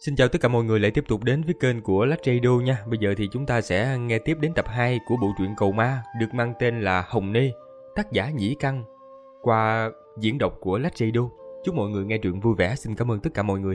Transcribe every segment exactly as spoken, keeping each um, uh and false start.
Xin chào tất cả mọi người lại tiếp tục đến với kênh của Lách Radio nha. Bây giờ thì chúng ta sẽ nghe tiếp đến tập hai của bộ truyện Cầu Ma được mang tên là Hồng Nê, tác giả Nhĩ Căn, qua diễn đọc của Lách Radio. Chúc mọi người nghe truyện vui vẻ. Xin cảm ơn tất cả mọi người.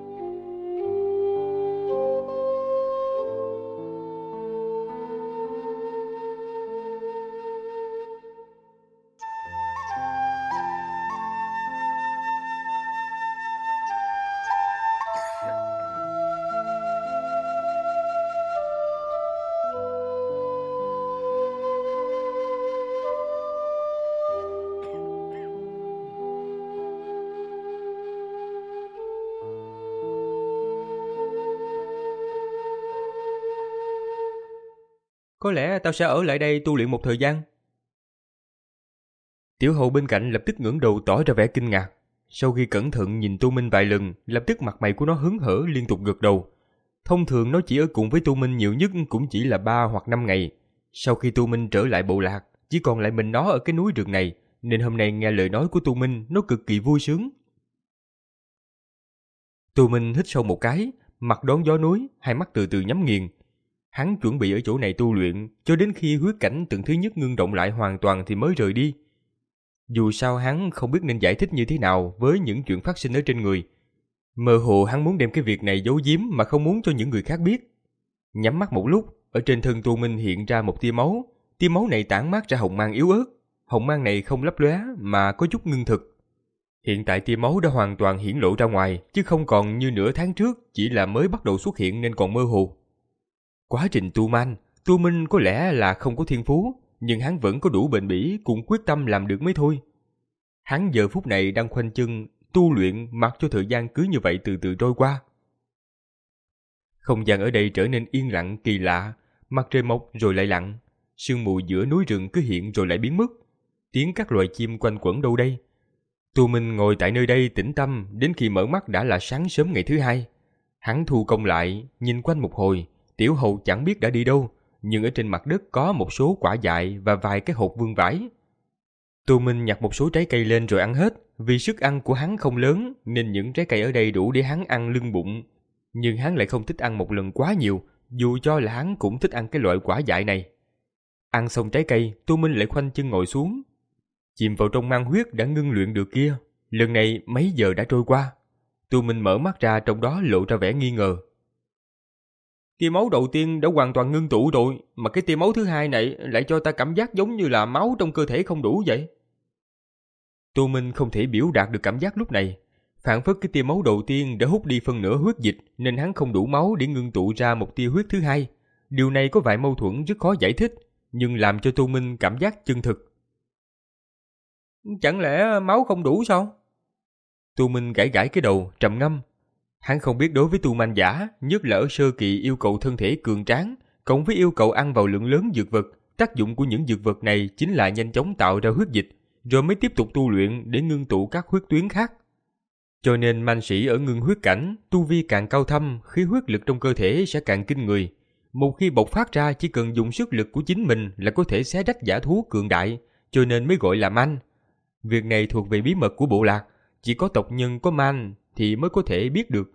Có lẽ tao sẽ ở lại đây tu luyện một thời gian. Tiểu hầu bên cạnh lập tức ngẩng đầu tỏ ra vẻ kinh ngạc. Sau khi cẩn thận nhìn Tô Minh vài lần, lập tức mặt mày của nó hớn hở liên tục gật đầu. Thông thường nó chỉ ở cùng với Tô Minh nhiều nhất cũng chỉ là ba hoặc năm ngày. Sau khi Tô Minh trở lại bộ lạc, chỉ còn lại mình nó ở cái núi rừng này, nên hôm nay nghe lời nói của Tô Minh, nó cực kỳ vui sướng. Tô Minh hít sâu một cái, mặt đón gió núi, hai mắt từ từ nhắm nghiền. Hắn chuẩn bị ở chỗ này tu luyện cho đến khi huyết cảnh tầng thứ nhất ngưng động lại hoàn toàn thì mới rời đi. Dù sao hắn không biết nên giải thích như thế nào với những chuyện phát sinh ở trên người. Mơ hồ hắn muốn đem cái việc này giấu giếm mà không muốn cho những người khác biết. Nhắm mắt một lúc, ở trên thân Tô Minh hiện ra một tia máu. Tia máu này tản mát ra hồng mang yếu ớt. Hồng mang này không lấp lóe mà có chút ngưng thực. Hiện tại tia máu đã hoàn toàn hiển lộ ra ngoài, chứ không còn như nửa tháng trước chỉ là mới bắt đầu xuất hiện nên còn mơ hồ. Quá trình tu man, Tô Minh có lẽ là không có thiên phú, nhưng hắn vẫn có đủ bền bỉ cùng quyết tâm làm được mới thôi. Hắn giờ phút này đang khoanh chân, tu luyện mặc cho thời gian cứ như vậy từ từ trôi qua. Không gian ở đây trở nên yên lặng kỳ lạ, mặt trời mọc rồi lại lặn, sương mù giữa núi rừng cứ hiện rồi lại biến mất, tiếng các loài chim quanh quẩn đâu đây. Tô Minh ngồi tại nơi đây tĩnh tâm đến khi mở mắt đã là sáng sớm ngày thứ hai. Hắn thu công lại, nhìn quanh một hồi. Tiểu hầu chẳng biết đã đi đâu, nhưng ở trên mặt đất có một số quả dại và vài cái hột vương vãi. Tô Minh nhặt một số trái cây lên rồi ăn hết, vì sức ăn của hắn không lớn nên những trái cây ở đây đủ để hắn ăn lưng bụng. Nhưng hắn lại không thích ăn một lần quá nhiều, dù cho là hắn cũng thích ăn cái loại quả dại này. Ăn xong trái cây, Tô Minh lại khoanh chân ngồi xuống. Chìm vào trong mang huyết đã ngưng luyện được kia, lần này mấy giờ đã trôi qua. Tô Minh mở mắt ra, trong đó lộ ra vẻ nghi ngờ. Tia máu đầu tiên đã hoàn toàn ngưng tụ rồi, mà cái tia máu thứ hai này lại cho ta cảm giác giống như là máu trong cơ thể không đủ vậy. Tô Minh không thể biểu đạt được cảm giác lúc này. Phản phất cái tia máu đầu tiên đã hút đi phân nửa huyết dịch nên hắn không đủ máu để ngưng tụ ra một tia huyết thứ hai. Điều này có vài mâu thuẫn rất khó giải thích, nhưng làm cho Tô Minh cảm giác chân thực. Chẳng lẽ máu không đủ sao? Tô Minh gãi gãi cái đầu, trầm ngâm. Hắn không biết đối với tu man giả, nhất là ở sơ kỳ yêu cầu thân thể cường tráng, cộng với yêu cầu ăn vào lượng lớn dược vật, tác dụng của những dược vật này chính là nhanh chóng tạo ra huyết dịch, rồi mới tiếp tục tu luyện để ngưng tụ các huyết tuyến khác. Cho nên man sĩ ở ngưng huyết cảnh, tu vi càng cao thâm, khí huyết lực trong cơ thể sẽ càng kinh người. Một khi bộc phát ra chỉ cần dùng sức lực của chính mình là có thể xé rách giả thú cường đại, cho nên mới gọi là man. Việc này thuộc về bí mật của bộ lạc, chỉ có tộc nhân có man thì mới có thể biết được.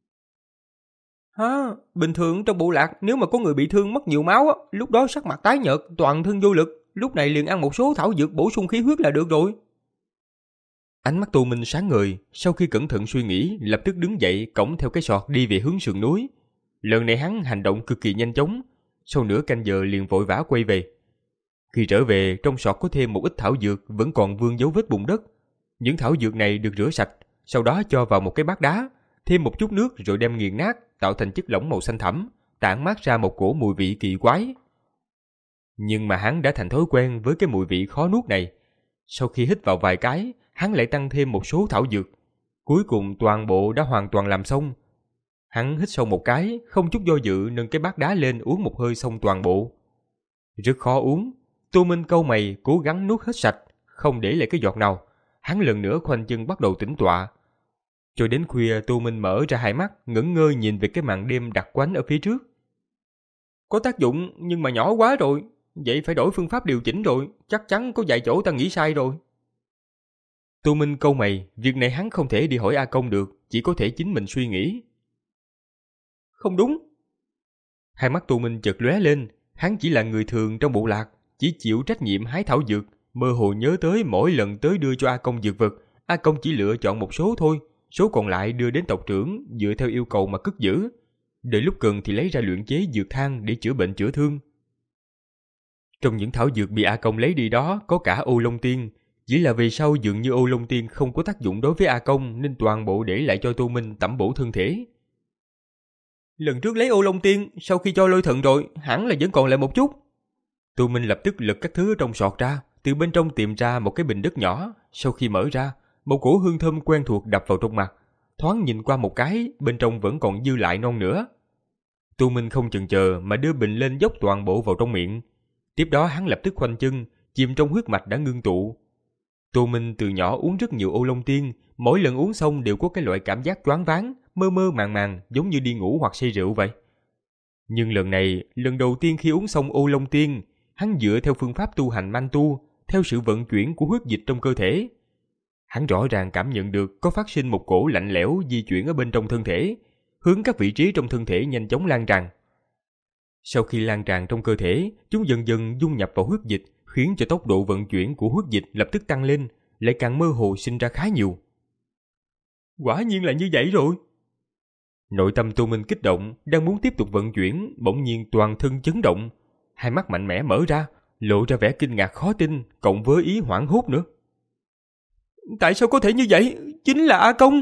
Hả? Bình thường trong bộ lạc nếu mà có người bị thương mất nhiều máu á, lúc đó sắc mặt tái nhợt, toàn thân vô lực, lúc này liền ăn một số thảo dược bổ sung khí huyết là được rồi. Ánh mắt Tô Minh sáng ngời, sau khi cẩn thận suy nghĩ, lập tức đứng dậy cõng theo cái sọt đi về hướng sườn núi. Lần này hắn hành động cực kỳ nhanh chóng, sau nửa canh giờ liền vội vã quay về. Khi trở về, trong sọt có thêm một ít thảo dược vẫn còn vương dấu vết bùn đất. Những thảo dược này được rửa sạch, sau đó cho vào một cái bát đá, thêm một chút nước rồi đem nghiền nát, tạo thành chất lỏng màu xanh thẳm, tản mát ra một cổ mùi vị kỳ quái. Nhưng mà hắn đã thành thói quen với cái mùi vị khó nuốt này. Sau khi hít vào vài cái, hắn lại tăng thêm một số thảo dược. Cuối cùng toàn bộ đã hoàn toàn làm xong. Hắn hít sâu một cái, không chút do dự nâng cái bát đá lên uống một hơi xong toàn bộ. Rất khó uống. Tô Minh cau mày cố gắng nuốt hết sạch, không để lại cái giọt nào. Hắn lần nữa khoanh chân bắt đầu tĩnh tọa. Cho đến khuya, Tô Minh mở ra hai mắt, ngẩn ngơ nhìn về cái màn đêm đặc quánh ở phía trước. Có tác dụng nhưng mà nhỏ quá rồi, vậy phải đổi phương pháp điều chỉnh rồi, chắc chắn có vài chỗ ta nghĩ sai rồi. Tô Minh cau mày, việc này hắn không thể đi hỏi A Công được, chỉ có thể chính mình suy nghĩ. không đúng. Hai mắt Tô Minh chợt lóe lên, hắn chỉ là người thường trong bộ lạc, chỉ chịu trách nhiệm hái thảo dược, mơ hồ nhớ tới mỗi lần tới đưa cho A Công dược vật, A Công chỉ lựa chọn một số thôi, số còn lại đưa đến tộc trưởng dựa theo yêu cầu mà cất giữ. Đợi lúc cần thì lấy ra luyện chế dược thang để chữa bệnh chữa thương. Trong những thảo dược bị A Công lấy đi đó có cả ô long tiên, chỉ là về sau dường như ô long tiên không có tác dụng đối với A Công nên toàn bộ để lại cho Tô Minh tẩm bổ thân thể. Lần trước lấy ô long tiên, sau khi cho lôi thần rồi, hẳn là vẫn còn lại một chút. Tô Minh lập tức lật các thứ trong sọt ra, từ bên trong tìm ra một cái bình đất nhỏ. Sau khi mở ra, một cổ hương thơm quen thuộc đập vào trong mặt. Thoáng nhìn qua một cái, bên trong vẫn còn dư lại non nữa. Tô Minh không chần chờ mà đưa bình lên dốc toàn bộ vào trong miệng. Tiếp đó hắn lập tức khoanh chân, chìm trong huyết mạch đã ngưng tụ. Tô Minh từ nhỏ uống rất nhiều ô long tiên, mỗi lần uống xong đều có cái loại cảm giác choáng váng, mơ mơ màng màng, giống như đi ngủ hoặc say rượu vậy. Nhưng lần này, lần đầu tiên khi uống xong ô long tiên, hắn dựa theo phương pháp tu hành man tu, theo sự vận chuyển của huyết dịch trong cơ thể. Hắn rõ ràng cảm nhận được có phát sinh một cổ lạnh lẽo di chuyển ở bên trong thân thể, hướng các vị trí trong thân thể nhanh chóng lan tràn. Sau khi lan tràn trong cơ thể, chúng dần dần dung nhập vào huyết dịch, khiến cho tốc độ vận chuyển của huyết dịch lập tức tăng lên, lại càng mơ hồ sinh ra khá nhiều. Quả nhiên là như vậy rồi. Nội tâm Tô Minh kích động, đang muốn tiếp tục vận chuyển, bỗng nhiên toàn thân chấn động, hai mắt mạnh mẽ mở ra, lộ ra vẻ kinh ngạc khó tin, cộng với ý hoảng hốt nữa. Tại sao có thể như vậy? Chính là A Công.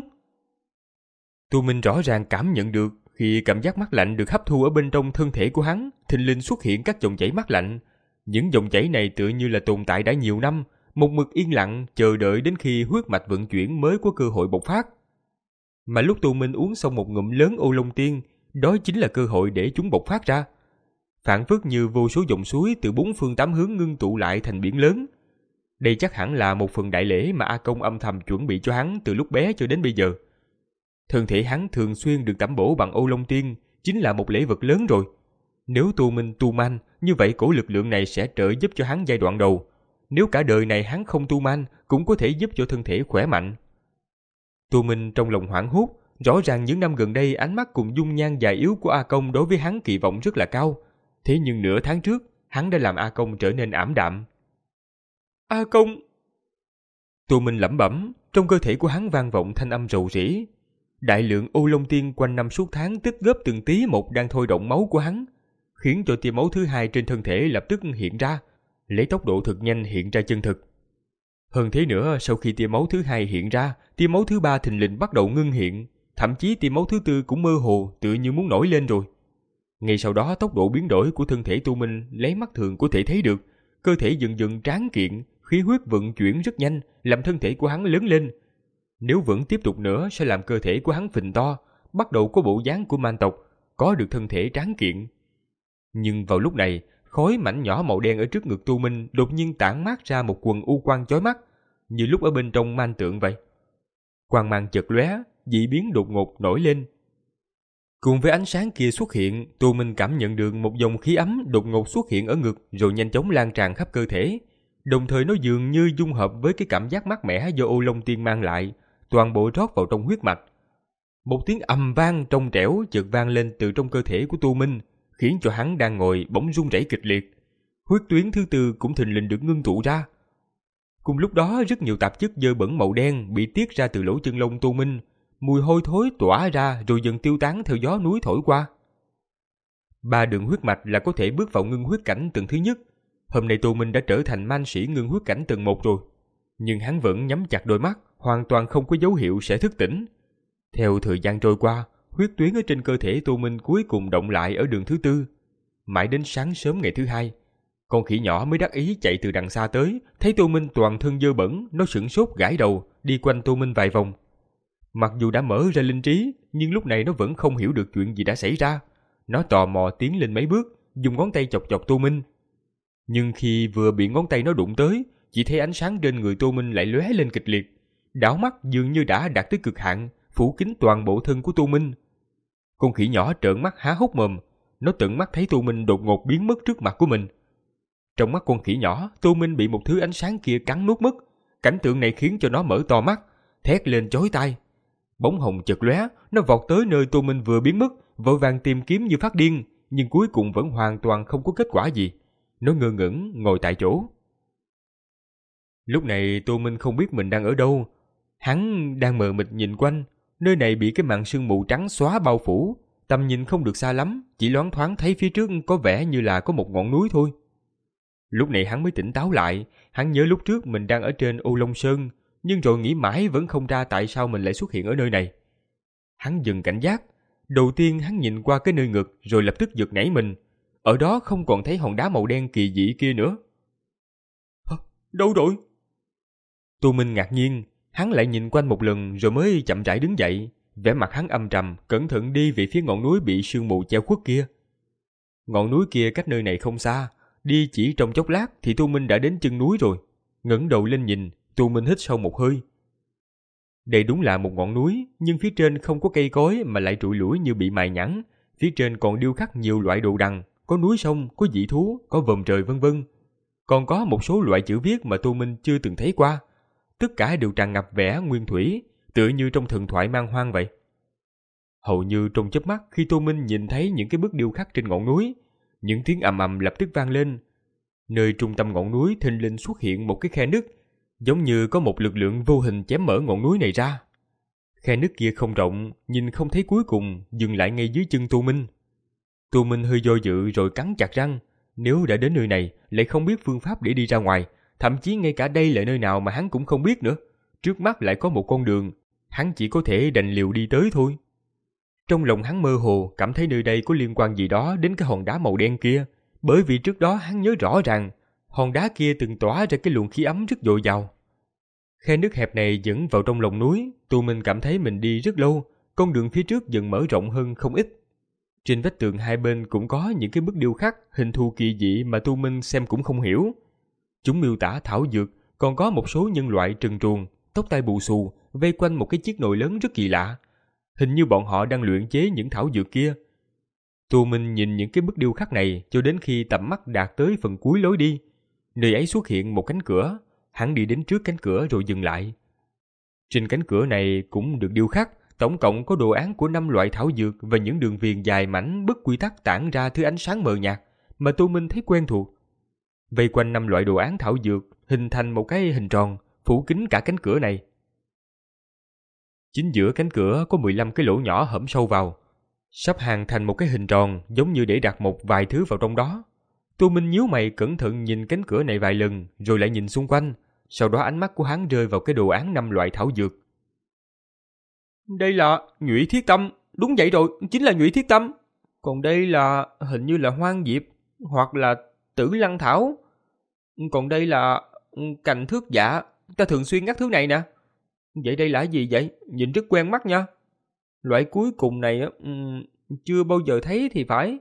Tô Minh rõ ràng cảm nhận được khi cảm giác mát lạnh được hấp thu ở bên trong thân thể của hắn, thình lình xuất hiện các dòng chảy mát lạnh. Những dòng chảy này tựa như là tồn tại đã nhiều năm, một mực yên lặng chờ đợi đến khi huyết mạch vận chuyển mới có cơ hội bộc phát. Mà lúc Tô Minh uống xong một ngụm lớn ô long tiên, đó chính là cơ hội để chúng bộc phát ra. Phản phất như vô số dòng suối từ bốn phương tám hướng ngưng tụ lại thành biển lớn. Đây chắc hẳn là một phần đại lễ mà A Công âm thầm chuẩn bị cho hắn từ lúc bé cho đến bây giờ. Thân thể hắn thường xuyên được tẩm bổ bằng ô long tiên, chính là một lễ vật lớn rồi. Nếu Tô Minh tu man, như vậy cổ lực lượng này sẽ trợ giúp cho hắn giai đoạn đầu. Nếu cả đời này hắn không tu man, cũng có thể giúp cho thân thể khỏe mạnh. Tô Minh trong lòng hoảng hốt, rõ ràng những năm gần đây ánh mắt cùng dung nhan già yếu của A Công đối với hắn kỳ vọng rất là cao. Thế nhưng nửa tháng trước, hắn đã làm A Công trở nên ảm đạm. A Công! Tô Minh lẩm bẩm, trong cơ thể của hắn vang vọng thanh âm rầu rĩ. Đại lượng ô long tiên quanh năm suốt tháng tích góp từng tí một đang thôi động máu của hắn, khiến cho tia máu thứ hai trên thân thể lập tức hiện ra, lấy tốc độ thực nhanh hiện ra chân thực. Hơn thế nữa, sau khi tia máu thứ hai hiện ra, tia máu thứ ba thình lình bắt đầu ngưng hiện, thậm chí tia máu thứ tư cũng mơ hồ, tựa như muốn nổi lên rồi. Ngay sau đó, tốc độ biến đổi của thân thể Tô Minh lấy mắt thường có thể thấy được, cơ thể dần dần tráng kiện, khí huyết vận chuyển rất nhanh, làm thân thể của hắn lớn lên. Nếu vẫn tiếp tục nữa sẽ làm cơ thể của hắn phình to, bắt đầu có bộ dáng của man tộc, có được thân thể tráng kiện. Nhưng vào lúc này, khói mảnh nhỏ màu đen ở trước ngực Tô Minh đột nhiên tản mát ra một quần u quang chói mắt, như lúc ở bên trong man tượng vậy. Quang mang chợt lóe, dị biến đột ngột nổi lên. Cùng với ánh sáng kia xuất hiện, Tô Minh cảm nhận được một dòng khí ấm đột ngột xuất hiện ở ngực rồi nhanh chóng lan tràn khắp cơ thể. Đồng thời nó dường như dung hợp với cái cảm giác mát mẻ do ô long tiên mang lại, toàn bộ rót vào trong huyết mạch. Một tiếng ầm vang trong trẻo chợt vang lên từ trong cơ thể của Tô Minh, khiến cho hắn đang ngồi bỗng run rẩy kịch liệt. Huyết tuyến thứ tư cũng thình lình được ngưng tụ ra. Cùng lúc đó, rất nhiều tạp chất dơ bẩn màu đen bị tiết ra từ lỗ chân lông Tô Minh, mùi hôi thối tỏa ra rồi dần tiêu tán theo gió núi thổi qua. Ba đường huyết mạch là có thể bước vào ngưng huyết cảnh tầng thứ nhất. Hôm nay Tô Minh đã trở thành man sĩ ngưng huyết cảnh tầng một rồi, nhưng hắn vẫn nhắm chặt đôi mắt, hoàn toàn không có dấu hiệu sẽ thức tỉnh. Theo thời gian trôi qua, huyết tuyến ở trên cơ thể Tô Minh cuối cùng động lại ở đường thứ tư. Mãi đến sáng sớm ngày thứ hai, con khỉ nhỏ mới đắc ý chạy từ đằng xa tới, thấy Tô Minh toàn thân dơ bẩn, nó sửng sốt gãi đầu, đi quanh Tô Minh vài vòng. Mặc dù đã mở ra linh trí, nhưng lúc này nó vẫn không hiểu được chuyện gì đã xảy ra. Nó tò mò tiến lên mấy bước, dùng ngón tay chọc chọc Tô Minh. Nhưng khi vừa bị ngón tay nó đụng tới, chỉ thấy ánh sáng trên người Tô Minh lại lóe lên kịch liệt. Đảo mắt dường như đã đạt tới cực hạn, phủ kín toàn bộ thân của Tô Minh. Con khỉ nhỏ trợn mắt há hốc mồm, nó tận mắt thấy Tô Minh đột ngột biến mất trước mặt của mình. Trong mắt con khỉ nhỏ, Tô Minh bị một thứ ánh sáng kia cắn nuốt mất. Cảnh tượng này khiến cho nó mở to mắt, thét lên chói tai. Bóng hồng chợt lóe, nó vọt tới nơi Tô Minh vừa biến mất, vội vàng tìm kiếm như phát điên, nhưng cuối cùng vẫn hoàn toàn không có kết quả gì. Nó ngơ ngẩn ngồi tại chỗ. Lúc này Tô Minh không biết mình đang ở đâu. Hắn đang mờ mịt nhìn quanh, nơi này bị cái màn sương mù trắng xóa bao phủ, tầm nhìn không được xa lắm, chỉ loáng thoáng thấy phía trước có vẻ như là có một ngọn núi thôi. Lúc này hắn mới tỉnh táo lại, hắn nhớ lúc trước mình đang ở trên Ô Long Sơn, nhưng rồi nghĩ mãi vẫn không ra tại sao mình lại xuất hiện ở nơi này. Hắn dừng cảnh giác, đầu tiên hắn nhìn qua cái nơi ngực rồi lập tức giật nảy mình, ở đó không còn thấy hòn đá màu đen kỳ dị kia nữa. Hả? Đâu rồi? Tô Minh ngạc nhiên, hắn lại nhìn quanh một lần rồi mới chậm rãi đứng dậy, vẻ mặt hắn âm trầm, cẩn thận đi về phía ngọn núi bị sương mù che khuất kia. Ngọn núi kia cách nơi này không xa, đi chỉ trong chốc lát thì Tô Minh đã đến chân núi rồi. Ngẩng đầu lên nhìn, Tô Minh hít sâu một hơi. Đây đúng là một ngọn núi, nhưng phía trên không có cây cối mà lại trụi lủi như bị mài nhẵn. Phía trên còn điêu khắc nhiều loại đồ đằng, có núi sông, có dị thú, có vòm trời vân vân. Còn có một số loại chữ viết mà Tô Minh chưa từng thấy qua. Tất cả đều tràn ngập vẻ nguyên thủy, tựa như trong thần thoại man hoang vậy. Hầu như trong chớp mắt khi Tô Minh nhìn thấy những cái bức điêu khắc trên ngọn núi, những tiếng ầm ầm lập tức vang lên. Nơi trung tâm ngọn núi thình lình xuất hiện một cái khe nứt, giống như có một lực lượng vô hình chém mở ngọn núi này ra. Khe nứt kia không rộng, nhìn không thấy cuối cùng, dừng lại ngay dưới chân Tô Minh. Tô Minh hơi do dự rồi cắn chặt răng, nếu đã đến nơi này lại không biết phương pháp để đi ra ngoài, thậm chí ngay cả đây là nơi nào mà hắn cũng không biết nữa. Trước mắt lại có một con đường, hắn chỉ có thể đành liều đi tới thôi. Trong lòng hắn mơ hồ cảm thấy nơi đây có liên quan gì đó đến cái hòn đá màu đen kia, bởi vì trước đó hắn nhớ rõ ràng hòn đá kia từng tỏa ra cái luồng khí ấm rất dồi dào. Khe nước hẹp này dẫn vào trong lòng núi, Tô Minh cảm thấy mình đi rất lâu, con đường phía trước dần mở rộng hơn không ít. Trên vách tường hai bên cũng có những cái bức điêu khắc, hình thù kỳ dị mà Tô Minh xem cũng không hiểu. Chúng miêu tả thảo dược, còn có một số nhân loại trần truồng, tóc tai bù xù, vây quanh một cái chiếc nồi lớn rất kỳ lạ. Hình như bọn họ đang luyện chế những thảo dược kia. Tô Minh nhìn những cái bức điêu khắc này cho đến khi tầm mắt đạt tới phần cuối lối đi. Nơi ấy xuất hiện một cánh cửa, hắn đi đến trước cánh cửa rồi dừng lại. Trên cánh cửa này cũng được điêu khắc, tổng cộng có đồ án của năm loại thảo dược và những đường viền dài mảnh bất quy tắc tản ra thứ ánh sáng mờ nhạt mà Tô Minh thấy quen thuộc. Vây quanh năm loại đồ án thảo dược hình thành một cái hình tròn, phủ kín cả cánh cửa này. Chính giữa cánh cửa có mười lăm cái lỗ nhỏ hõm sâu vào, sắp hàng thành một cái hình tròn giống như để đặt một vài thứ vào trong đó. Tô Minh nhíu mày cẩn thận nhìn cánh cửa này vài lần rồi lại nhìn xung quanh, sau đó ánh mắt của hắn rơi vào cái đồ án năm loại thảo dược. Đây là nhụy thiết tâm, đúng vậy rồi, chính là nhụy thiết tâm. Còn đây là hình như là hoang diệp hoặc là tử lăng thảo. Còn đây là cành thước dạ, ta thường xuyên ngắt thứ này nè. Vậy đây là gì vậy? Nhìn rất quen mắt nha. Loại cuối cùng này um, chưa bao giờ thấy thì phải.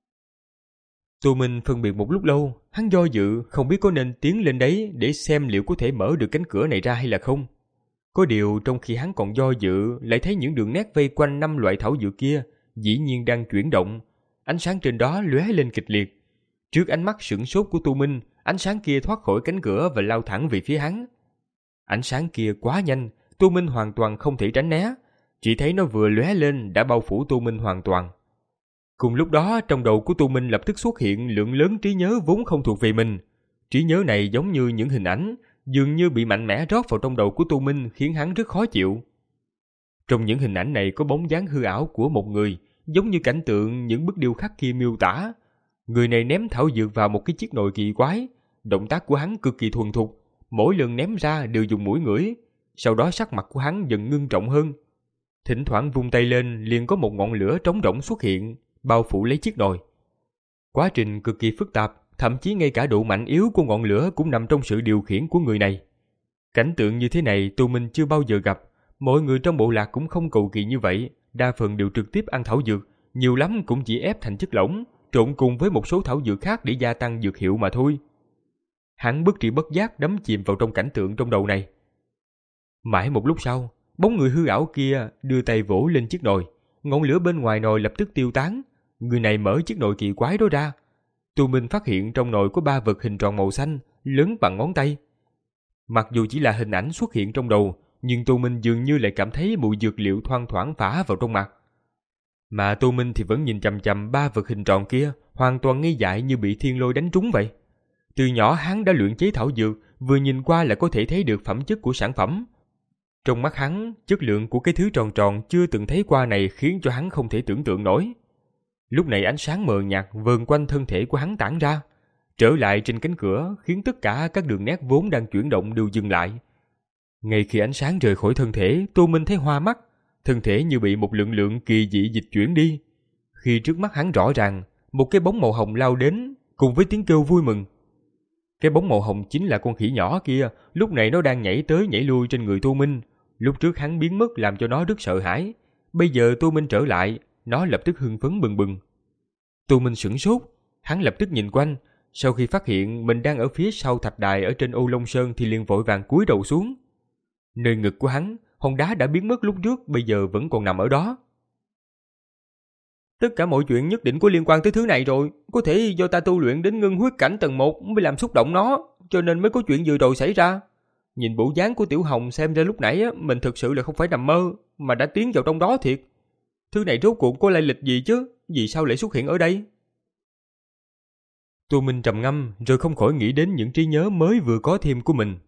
Tô Minh phân biệt một lúc lâu, hắn do dự không biết có nên tiến lên đấy để xem liệu có thể mở được cánh cửa này ra hay là không. Có điều trong khi hắn còn do dự lại thấy những đường nét vây quanh năm loại thảo dược kia dĩ nhiên đang chuyển động. Ánh sáng trên đó lóe lên kịch liệt. Trước ánh mắt sửng sốt của Tô Minh, ánh sáng kia thoát khỏi cánh cửa và lao thẳng về phía hắn. Ánh sáng kia quá nhanh, Tô Minh hoàn toàn không thể tránh né. Chỉ thấy nó vừa lóe lên đã bao phủ Tô Minh hoàn toàn. Cùng lúc đó trong đầu của Tô Minh lập tức xuất hiện lượng lớn trí nhớ vốn không thuộc về mình. Trí nhớ này giống như những hình ảnh, dường như bị mạnh mẽ rót vào trong đầu của Tô Minh khiến hắn rất khó chịu. Trong những hình ảnh này có bóng dáng hư ảo của một người, giống như cảnh tượng những bức điêu khắc kia miêu tả. Người này ném thảo dược vào một cái chiếc nồi kỳ quái, động tác của hắn cực kỳ thuần thục, mỗi lần ném ra đều dùng mũi ngửi, sau đó sắc mặt của hắn dần ngưng trọng hơn. Thỉnh thoảng vung tay lên liền có một ngọn lửa trống rỗng xuất hiện, bao phủ lấy chiếc nồi. Quá trình cực kỳ phức tạp, thậm chí ngay cả độ mạnh yếu của ngọn lửa cũng nằm trong sự điều khiển của người này. Cảnh tượng như thế này Tô Minh chưa bao giờ gặp, mọi người trong bộ lạc cũng không cầu kỳ như vậy, đa phần đều trực tiếp ăn thảo dược, nhiều lắm cũng chỉ ép thành chất lỏng, trộn cùng với một số thảo dược khác để gia tăng dược hiệu mà thôi. Hắn bất tri bất giác đắm chìm vào trong cảnh tượng trong đầu này. Mãi một lúc sau, bóng người hư ảo kia đưa tay vỗ lên chiếc nồi, ngọn lửa bên ngoài nồi lập tức tiêu tán. Người này mở chiếc nồi kỳ quái đó ra. Tô Minh phát hiện trong nồi có ba vật hình tròn màu xanh, lớn bằng ngón tay. Mặc dù chỉ là hình ảnh xuất hiện trong đầu, nhưng Tô Minh dường như lại cảm thấy mùi dược liệu thoang thoảng phả vào trong mặt. Mà Tô Minh thì vẫn nhìn chằm chằm ba vật hình tròn kia, hoàn toàn ngây dại như bị thiên lôi đánh trúng vậy. Từ nhỏ hắn đã luyện chế thảo dược, vừa nhìn qua là có thể thấy được phẩm chất của sản phẩm. Trong mắt hắn, chất lượng của cái thứ tròn tròn chưa từng thấy qua này khiến cho hắn không thể tưởng tượng nổi. Lúc này ánh sáng mờ nhạt vờn quanh thân thể của hắn tản ra, trở lại trên cánh cửa khiến tất cả các đường nét vốn đang chuyển động đều dừng lại. Ngay khi ánh sáng rời khỏi thân thể, Tô Minh thấy hoa mắt, thân thể như bị một lượng lượng kỳ dị dịch chuyển đi. Khi trước mắt hắn rõ ràng, một cái bóng màu hồng lao đến cùng với tiếng kêu vui mừng. Cái bóng màu hồng chính là con khỉ nhỏ kia, lúc này nó đang nhảy tới nhảy lui trên người Tô Minh. Lúc trước hắn biến mất làm cho nó rất sợ hãi, bây giờ Tô Minh trở lại, nó lập tức hưng phấn bừng bừng. Tô Minh sửng sốt, hắn lập tức nhìn quanh, sau khi phát hiện mình đang ở phía sau thạch đài ở trên Ô Long Sơn thì liền vội vàng cúi đầu xuống. Nơi ngực của hắn, hòn đá đã biến mất lúc trước, bây giờ vẫn còn nằm ở đó. Tất cả mọi chuyện nhất định có liên quan tới thứ này rồi, có thể do ta tu luyện đến ngưng huyết cảnh tầng một mới làm xúc động nó, cho nên mới có chuyện vừa rồi xảy ra. Nhìn bộ dáng của Tiểu Hồng xem ra lúc nãy mình thực sự là không phải nằm mơ, mà đã tiến vào trong đó thiệt. Thứ này rốt cuộc có lai lịch gì chứ, vì sao lại xuất hiện ở đây? Tô Minh trầm ngâm rồi không khỏi nghĩ đến những trí nhớ mới vừa có thêm của mình.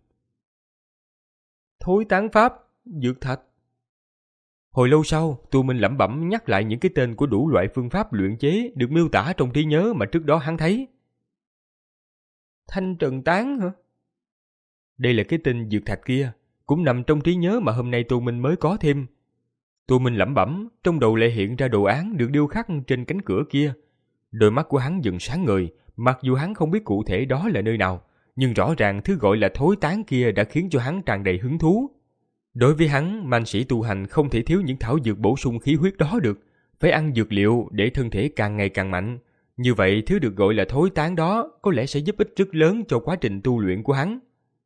Thối tán pháp, dược thạch. Hồi lâu sau, Tô Minh lẩm bẩm nhắc lại những cái tên của đủ loại phương pháp luyện chế được miêu tả trong trí nhớ mà trước đó hắn thấy. Thanh trần tán hả? Đây là cái tên dược thạch kia, cũng nằm trong trí nhớ mà hôm nay Tô Minh mới có thêm. Tô Minh lẩm bẩm, trong đầu lại hiện ra đồ án được điêu khắc trên cánh cửa kia. Đôi mắt của hắn dần sáng ngời, mặc dù hắn không biết cụ thể đó là nơi nào, nhưng rõ ràng thứ gọi là thối tán kia đã khiến cho hắn tràn đầy hứng thú. Đối với hắn, man sĩ tu hành không thể thiếu những thảo dược bổ sung khí huyết đó được, phải ăn dược liệu để thân thể càng ngày càng mạnh. Như vậy thứ được gọi là thối tán đó có lẽ sẽ giúp ích rất lớn cho quá trình tu luyện của hắn.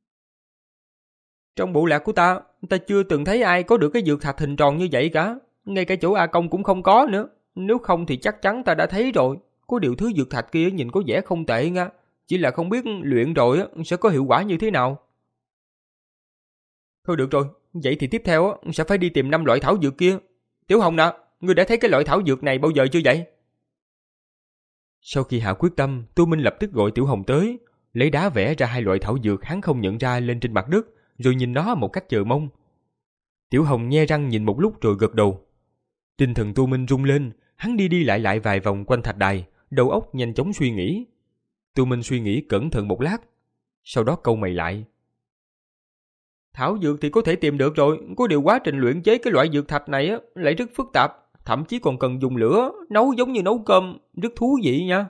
Trong bộ lạc của ta, ta chưa từng thấy ai có được cái dược thạch hình tròn như vậy cả, ngay cả chỗ A Công cũng không có nữa. Nếu không thì chắc chắn ta đã thấy rồi. Có điều thứ dược thạch kia nhìn có vẻ không tệ nha, chỉ là không biết luyện rồi sẽ có hiệu quả như thế nào. Thôi được rồi, vậy thì tiếp theo sẽ phải đi tìm năm loại thảo dược kia. Tiểu Hồng nè, ngươi đã thấy cái loại thảo dược này bao giờ chưa vậy? Sau khi hạ quyết tâm, Tô Minh lập tức gọi Tiểu Hồng tới, lấy đá vẽ ra hai loại thảo dược hắn không nhận ra lên trên mặt đất, rồi nhìn nó một cách chờ mong. Tiểu Hồng nhe răng nhìn một lúc rồi gật đầu. Tinh thần Tô Minh rung lên, hắn đi đi lại lại vài vòng quanh thạch đài, đầu óc nhanh chóng suy nghĩ. Tô Minh suy nghĩ cẩn thận một lát, sau đó cau mày lại. Thảo dược thì có thể tìm được rồi, có điều quá trình luyện chế cái loại dược thạch này á lại rất phức tạp, thậm chí còn cần dùng lửa, nấu giống như nấu cơm, rất thú vị nha.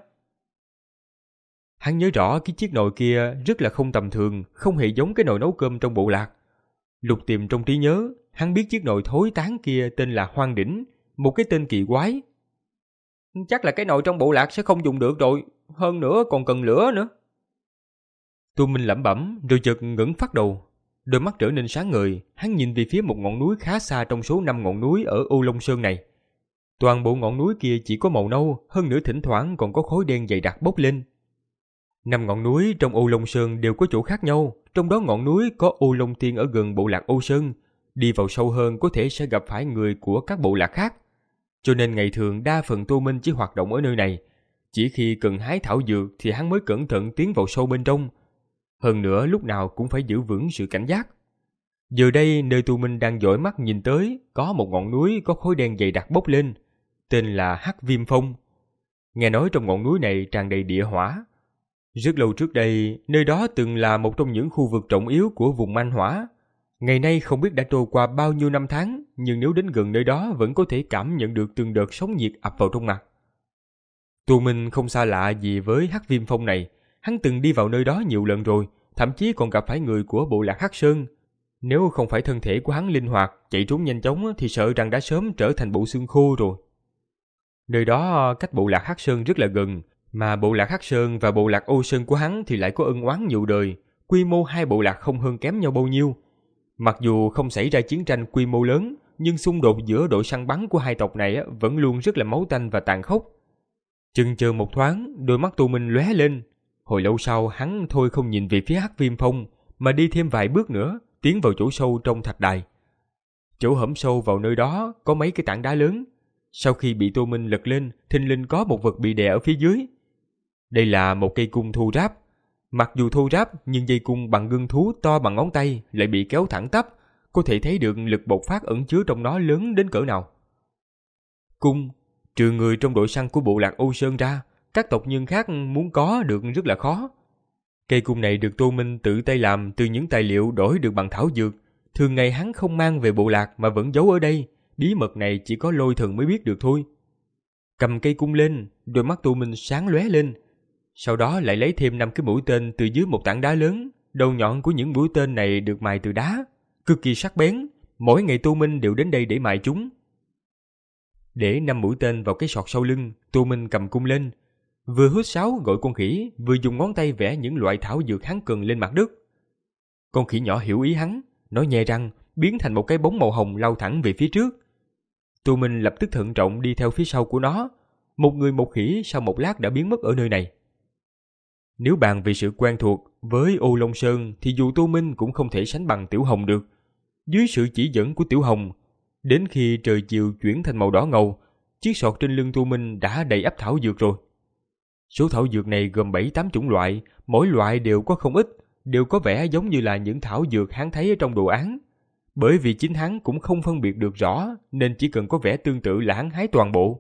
Hắn nhớ rõ cái chiếc nồi kia rất là không tầm thường, không hề giống cái nồi nấu cơm trong bộ lạc. Lục tìm trong trí nhớ, hắn biết chiếc nồi thối tán kia tên là Hoang Đỉnh, một cái tên kỳ quái. Chắc là cái nồi trong bộ lạc sẽ không dùng được rồi, hơn nữa còn cần lửa nữa. Tô Minh lẩm bẩm rồi chợt ngẩng phát đầu, đôi mắt trở nên sáng ngời, hắn nhìn về phía một ngọn núi khá xa trong số năm ngọn núi ở Ô Long Sơn này. Toàn bộ ngọn núi kia chỉ có màu nâu, hơn nữa thỉnh thoảng còn có khói đen dày đặc bốc lên. Năm ngọn núi trong Ô Long Sơn đều có chỗ khác nhau, trong đó ngọn núi có Ô Long Tiên ở gần bộ lạc Ô Sơn, đi vào sâu hơn có thể sẽ gặp phải người của các bộ lạc khác. Cho nên ngày thường đa phần Tô Minh chỉ hoạt động ở nơi này, chỉ khi cần hái thảo dược thì hắn mới cẩn thận tiến vào sâu bên trong. Hơn nữa lúc nào cũng phải giữ vững sự cảnh giác. Giờ đây nơi Tô Minh đang dõi mắt nhìn tới có một ngọn núi có khói đen dày đặc bốc lên, tên là Hắc Viêm Phong. Nghe nói trong ngọn núi này tràn đầy địa hỏa. Rất lâu trước đây, nơi đó từng là một trong những khu vực trọng yếu của vùng Manh Hỏa. Ngày nay không biết đã trôi qua bao nhiêu năm tháng, nhưng nếu đến gần nơi đó vẫn có thể cảm nhận được từng đợt sóng nhiệt ập vào trong mặt. Tô Minh không xa lạ gì với Hắc Viêm Phong này, hắn từng đi vào nơi đó nhiều lần rồi, thậm chí còn gặp phải người của bộ lạc Hắc Sơn. Nếu không phải thân thể của hắn linh hoạt, chạy trốn nhanh chóng thì sợ rằng đã sớm trở thành bộ xương khô rồi. Nơi đó cách bộ lạc Hắc Sơn rất là gần, mà bộ lạc Hắc Sơn và bộ lạc Ô Sơn của hắn thì lại có ân oán nhiều đời, quy mô hai bộ lạc không hơn kém nhau bao nhiêu. Mặc dù không xảy ra chiến tranh quy mô lớn, nhưng xung đột giữa đội săn bắn của hai tộc này vẫn luôn rất là máu tanh và tàn khốc. Chừng chờ một thoáng, đôi mắt Tô Minh lóe lên. Hồi lâu sau hắn thôi không nhìn về phía Hắc Viêm Phong, mà đi thêm vài bước nữa, tiến vào chỗ sâu trong thạch đài. Chỗ hõm sâu vào nơi đó có mấy cái tảng đá lớn. Sau khi bị Tô Minh lật lên, thình lình có một vật bị đè ở phía dưới. Đây là một cây cung thô ráp. Mặc dù thô ráp nhưng dây cung bằng gân thú to bằng ngón tay lại bị kéo thẳng tắp, có thể thấy được lực bộc phát ẩn chứa trong nó lớn đến cỡ nào. Cung, trừ người trong đội săn của bộ lạc Âu Sơn ra, các tộc nhân khác muốn có được rất là khó. Cây cung này được Tô Minh tự tay làm từ những tài liệu đổi được bằng thảo dược. Thường ngày hắn không mang về bộ lạc mà vẫn giấu ở đây, bí mật này chỉ có Lôi Thần mới biết được thôi. Cầm cây cung lên, đôi mắt Tô Minh sáng lóe lên. Sau đó lại lấy thêm năm cái mũi tên từ dưới một tảng đá lớn. Đầu nhọn của những mũi tên này được mài từ đá, cực kỳ sắc bén. Mỗi ngày Tô Minh đều đến đây để mài chúng. Để năm mũi tên vào cái sọt sau lưng, Tô Minh cầm cung lên, vừa huýt sáo gọi con khỉ, vừa dùng ngón tay vẽ những loại thảo dược hắn cần lên mặt đất. Con khỉ nhỏ hiểu ý hắn, nó nhe răng, biến thành một cái bóng màu hồng lao thẳng về phía trước. Tô Minh lập tức thận trọng đi theo phía sau của nó. Một người một khỉ sau một lát đã biến mất ở nơi này. Nếu bàn về sự quen thuộc với Ô Long Sơn thì dù Tô Minh cũng không thể sánh bằng Tiểu Hồng được. Dưới sự chỉ dẫn của Tiểu Hồng, đến khi trời chiều chuyển thành màu đỏ ngầu, chiếc sọt trên lưng Tô Minh đã đầy ắp thảo dược rồi. Số thảo dược này gồm bảy tám chủng loại, mỗi loại đều có không ít, đều có vẻ giống như là những thảo dược hắn thấy ở trong đồ án. Bởi vì chính hắn cũng không phân biệt được rõ, nên chỉ cần có vẻ tương tự là hắn hái toàn bộ.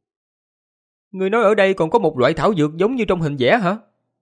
Người nói ở đây còn có một loại thảo dược giống như trong hình vẽ hả?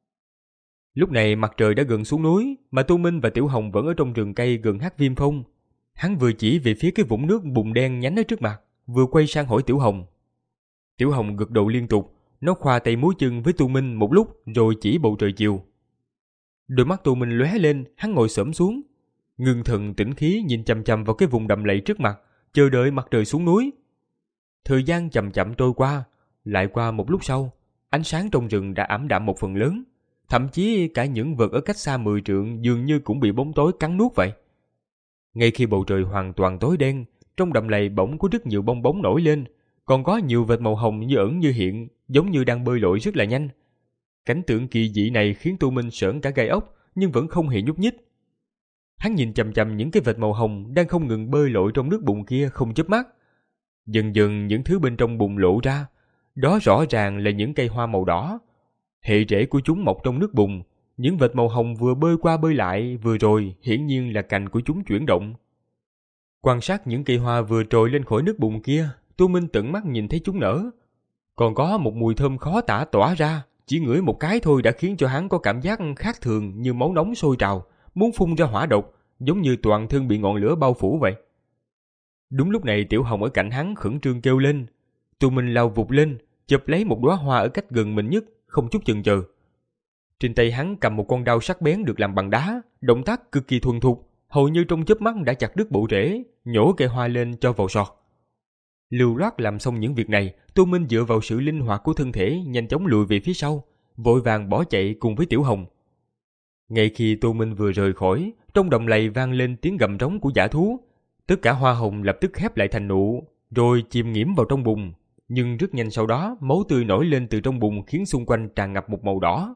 Lúc này mặt trời đã gần xuống núi, mà Tô Minh và Tiểu Hồng vẫn ở trong rừng cây gần Hắc Viêm Phong. Hắn vừa chỉ về phía cái vũng nước bùn đen nhánh ở trước mặt, vừa quay sang hỏi Tiểu Hồng. Tiểu Hồng gật đầu liên tục, nó khoa tay múa chân với Tô Minh một lúc rồi chỉ bầu trời chiều. Đôi mắt Tô Minh lóe lên, hắn ngồi xổm xuống, ngưng thần tĩnh khí nhìn chằm chằm vào cái vùng đầm lầy trước mặt, chờ đợi mặt trời xuống núi. Thời gian chậm chậm trôi qua, lại qua một lúc sau, ánh sáng trong rừng đã ảm đạm một phần lớn, thậm chí cả những vật ở cách xa mười trượng dường như cũng bị bóng tối cắn nuốt vậy. Ngay khi bầu trời hoàn toàn tối đen, trong đầm lầy bỗng có rất nhiều bong bóng nổi lên, còn có nhiều vệt màu hồng như ẩn như hiện, giống như đang bơi lội rất là nhanh. Cảnh tượng kỳ dị này khiến Tô Minh sởn cả gai ốc, nhưng vẫn không hề nhúc nhích. Hắn nhìn chằm chằm những cái vệt màu hồng đang không ngừng bơi lội trong nước bùn kia không chớp mắt. Dần dần những thứ bên trong bùn lộ ra, đó rõ ràng là những cây hoa màu đỏ. Hệ rễ của chúng mọc trong nước bùn, những vệt màu hồng vừa bơi qua bơi lại, vừa rồi hiển nhiên là cành của chúng chuyển động. Quan sát những cây hoa vừa trồi lên khỏi nước bùn kia, Tô Minh tận mắt nhìn thấy chúng nở. Còn có một mùi thơm khó tả tỏa ra, chỉ ngửi một cái thôi đã khiến cho hắn có cảm giác khác thường như máu nóng sôi trào, muốn phun ra hỏa độc, giống như toàn thân bị ngọn lửa bao phủ vậy. Đúng lúc này Tiểu Hồng ở cạnh hắn khẩn trương kêu lên. Tô Minh lao vụt lên, chụp lấy một đóa hoa ở cách gần mình nhất, không chút chần chừ. Trên tay hắn cầm một con dao sắc bén được làm bằng đá, động tác cực kỳ thuần thục, hầu như trong chớp mắt đã chặt đứt bộ rễ, nhổ cây hoa lên cho vào sọt. Lưu loát làm xong những việc này, Tô Minh dựa vào sự linh hoạt của thân thể nhanh chóng lùi về phía sau, vội vàng bỏ chạy cùng với Tiểu Hồng. Ngay khi Tô Minh vừa rời khỏi, trong đầm lầy vang lên tiếng gầm rống của dã thú. Tất cả hoa hồng lập tức khép lại thành nụ, rồi chìm nghiễm vào trong bùn. Nhưng rất nhanh sau đó, máu tươi nổi lên từ trong bùn khiến xung quanh tràn ngập một màu đỏ.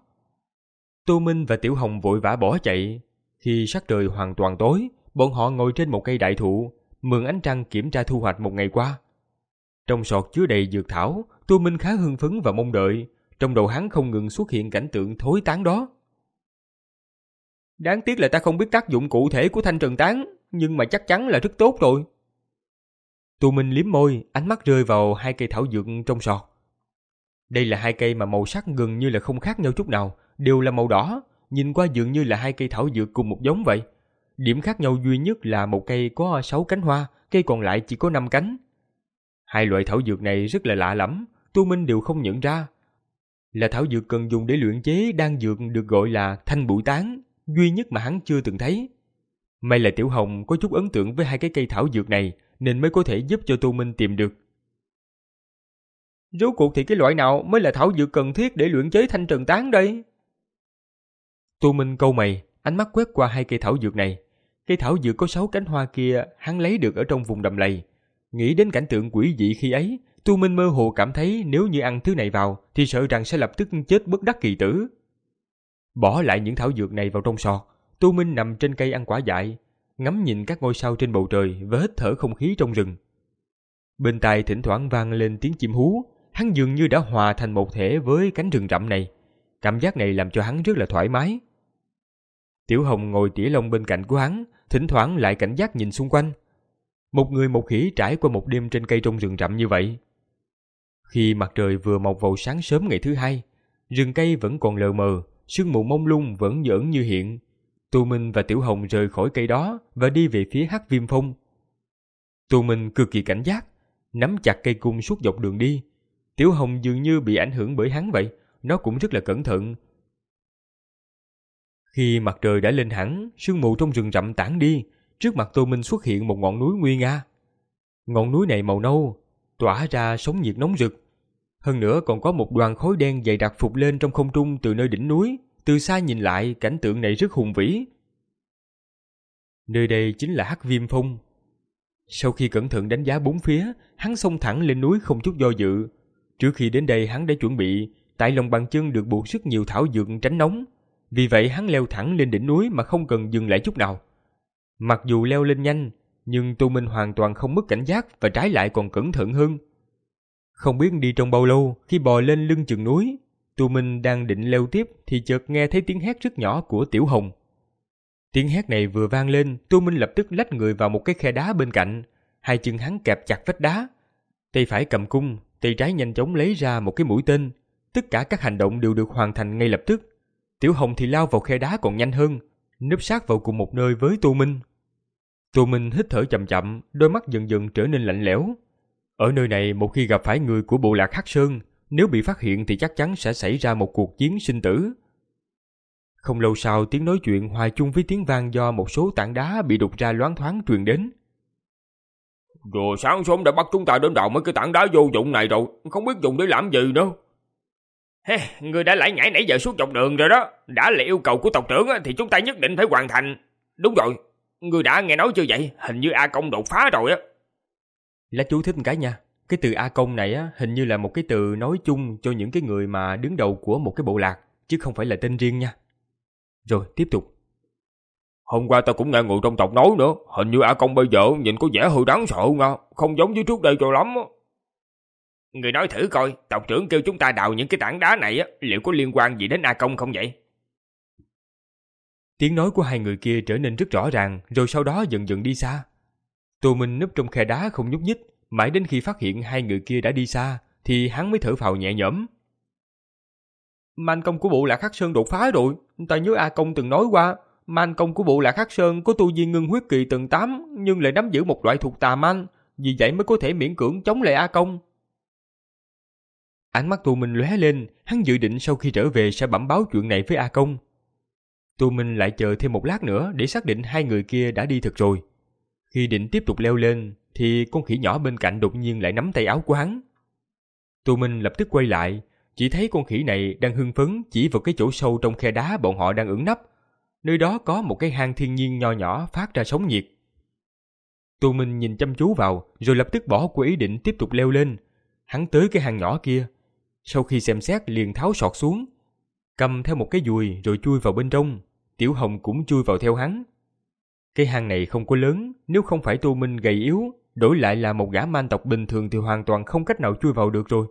Tô Minh và Tiểu Hồng vội vã bỏ chạy. Khi sắc trời hoàn toàn tối, bọn họ ngồi trên một cây đại thụ, mượn ánh trăng kiểm tra thu hoạch một ngày qua. Trong sọt chứa đầy dược thảo, Tô Minh khá hưng phấn và mong đợi. Trong đầu hắn không ngừng xuất hiện cảnh tượng thối tán đó. Đáng tiếc là ta không biết tác dụng cụ thể của thanh trần tán, nhưng mà chắc chắn là rất tốt rồi. Tô Minh liếm môi, ánh mắt rơi vào hai cây thảo dược trong sọt. Đây là hai cây mà màu sắc gần như là không khác nhau chút nào, đều là màu đỏ, nhìn qua dường như là hai cây thảo dược cùng một giống vậy. Điểm khác nhau duy nhất là một cây có sáu cánh hoa, cây còn lại chỉ có năm cánh. Hai loại thảo dược này rất là lạ lẫm, Tô Minh đều không nhận ra. Là thảo dược cần dùng để luyện chế đan dược được gọi là thanh bụi tán, duy nhất mà hắn chưa từng thấy. May là Tiểu Hồng có chút ấn tượng với hai cái cây thảo dược này, nên mới có thể giúp cho Tô Minh tìm được. Rốt cuộc thì cái loại nào mới là thảo dược cần thiết để luyện chế thanh trần tán đây? Tô Minh cau mày, ánh mắt quét qua hai cây thảo dược này. Cây thảo dược có sáu cánh hoa kia hắn lấy được ở trong vùng đầm lầy. Nghĩ đến cảnh tượng quỷ dị khi ấy, Tô Minh mơ hồ cảm thấy nếu như ăn thứ này vào thì sợ rằng sẽ lập tức chết bất đắc kỳ tử. Bỏ lại những thảo dược này vào trong sọt, Tô Minh nằm trên cây ăn quả dại, ngắm nhìn các ngôi sao trên bầu trời và hít thở không khí trong rừng. Bên tai thỉnh thoảng vang lên tiếng chim hú, hắn dường như đã hòa thành một thể với cánh rừng rậm này. Cảm giác này làm cho hắn rất là thoải mái. Tiểu Hồng ngồi tỉa lông bên cạnh của hắn, thỉnh thoảng lại cảnh giác nhìn xung quanh. Một người một khỉ trải qua một đêm trên cây trong rừng rậm như vậy. Khi mặt trời vừa mọc vào sáng sớm ngày thứ hai, rừng cây vẫn còn lờ mờ, sương mù mông lung vẫn nhởn như hiện. Tô Minh và Tiểu Hồng rời khỏi cây đó và đi về phía Hắc Viêm Phong. Tô Minh cực kỳ cảnh giác, nắm chặt cây cung suốt dọc đường đi. Tiểu Hồng dường như bị ảnh hưởng bởi hắn vậy, nó cũng rất là cẩn thận. Khi mặt trời đã lên hẳn, sương mù trong rừng rậm tản đi, trước mặt Tô Minh xuất hiện một ngọn núi nguy nga. Ngọn núi này màu nâu, tỏa ra sóng nhiệt nóng rực. Hơn nữa còn có một đoàn khói đen dày đặc phụt lên trong không trung từ nơi đỉnh núi. Từ xa nhìn lại, cảnh tượng này rất hùng vĩ. Nơi đây chính là Hắc Viêm Phong. Sau khi cẩn thận đánh giá bốn phía, hắn xông thẳng lên núi không chút do dự. Trước khi đến đây hắn đã chuẩn bị, tại lòng bàn chân được buộc rất nhiều thảo dược tránh nóng. Vì vậy hắn leo thẳng lên đỉnh núi mà không cần dừng lại chút nào. Mặc dù leo lên nhanh, nhưng Tô Minh hoàn toàn không mất cảnh giác và trái lại còn cẩn thận hơn. Không biết đi trong bao lâu, khi bò lên lưng chừng núi, Tô Minh đang định leo tiếp thì chợt nghe thấy tiếng hét rất nhỏ của Tiểu Hồng. Tiếng hét này vừa vang lên, Tô Minh lập tức lách người vào một cái khe đá bên cạnh. Hai chân hắn kẹp chặt vách đá. Tay phải cầm cung, tay trái nhanh chóng lấy ra một cái mũi tên. Tất cả các hành động đều được hoàn thành ngay lập tức. Tiểu Hồng thì lao vào khe đá còn nhanh hơn, núp sát vào cùng một nơi với Tô Minh. Tô Minh hít thở chậm chậm, đôi mắt dần dần trở nên lạnh lẽo. Ở nơi này, một khi gặp phải người của bộ lạc Hắc Sơn, nếu bị phát hiện thì chắc chắn sẽ xảy ra một cuộc chiến sinh tử. Không lâu sau, tiếng nói chuyện hòa chung với tiếng vang do một số tảng đá bị đục ra loáng thoáng truyền đến. Rồi sáng sớm đã bắt chúng ta đến đào mấy cái tảng đá vô dụng này rồi, không biết dùng để làm gì nữa. Hey, người đã lải nhải nãy giờ suốt dọc đường rồi đó. Đã là yêu cầu của tộc trưởng thì chúng ta nhất định phải hoàn thành. Đúng rồi, người đã nghe nói chưa vậy? Hình như A Công đột phá rồi á. Lá chú thích cái nha. Cái từ A Công này á, hình như là một cái từ nói chung cho những cái người mà đứng đầu của một cái bộ lạc, chứ không phải là tên riêng nha. Rồi, tiếp tục. Hôm qua ta cũng nghe người trong tộc nói nữa, hình như A Công bây giờ nhìn có vẻ hơi đáng sợ nha, không giống như trước đây cho lắm. Người nói thử coi, tộc trưởng kêu chúng ta đào những cái tảng đá này á, liệu có liên quan gì đến A Công không vậy? Tiếng nói của hai người kia trở nên rất rõ ràng, rồi sau đó dần dần đi xa. Tô Minh núp trong khe đá không nhúc nhích, mãi đến khi phát hiện hai người kia đã đi xa, thì hắn mới thở phào nhẹ nhõm. Man công của bộ lạc Hắc Sơn đột phá rồi, ta nhớ A Công từng nói qua, man công của bộ lạc Hắc Sơn có tu vi ngưng huyết kỳ tầng tám, nhưng lại nắm giữ một loại thuộc tà man, vì vậy mới có thể miễn cưỡng chống lại A Công. Ánh mắt Tô Minh lóe lên, hắn dự định sau khi trở về sẽ bẩm báo chuyện này với A Công. Tô Minh lại chờ thêm một lát nữa để xác định hai người kia đã đi thật rồi. Khi định tiếp tục leo lên, thì con khỉ nhỏ bên cạnh đột nhiên lại nắm tay áo của hắn. Tô Minh lập tức quay lại, chỉ thấy con khỉ này đang hưng phấn chỉ vào cái chỗ sâu trong khe đá bọn họ đang ẩn nấp. Nơi đó có một cái hang thiên nhiên nho nhỏ phát ra sóng nhiệt. Tô Minh nhìn chăm chú vào, rồi lập tức bỏ qua ý định tiếp tục leo lên. Hắn tới cái hang nhỏ kia. Sau khi xem xét liền tháo sọt xuống, cầm theo một cái dùi rồi chui vào bên trong. Tiểu Hồng cũng chui vào theo hắn. Cái hang này không có lớn, nếu không phải Tô Minh gầy yếu, đổi lại là một gã man tộc bình thường thì hoàn toàn không cách nào chui vào được rồi.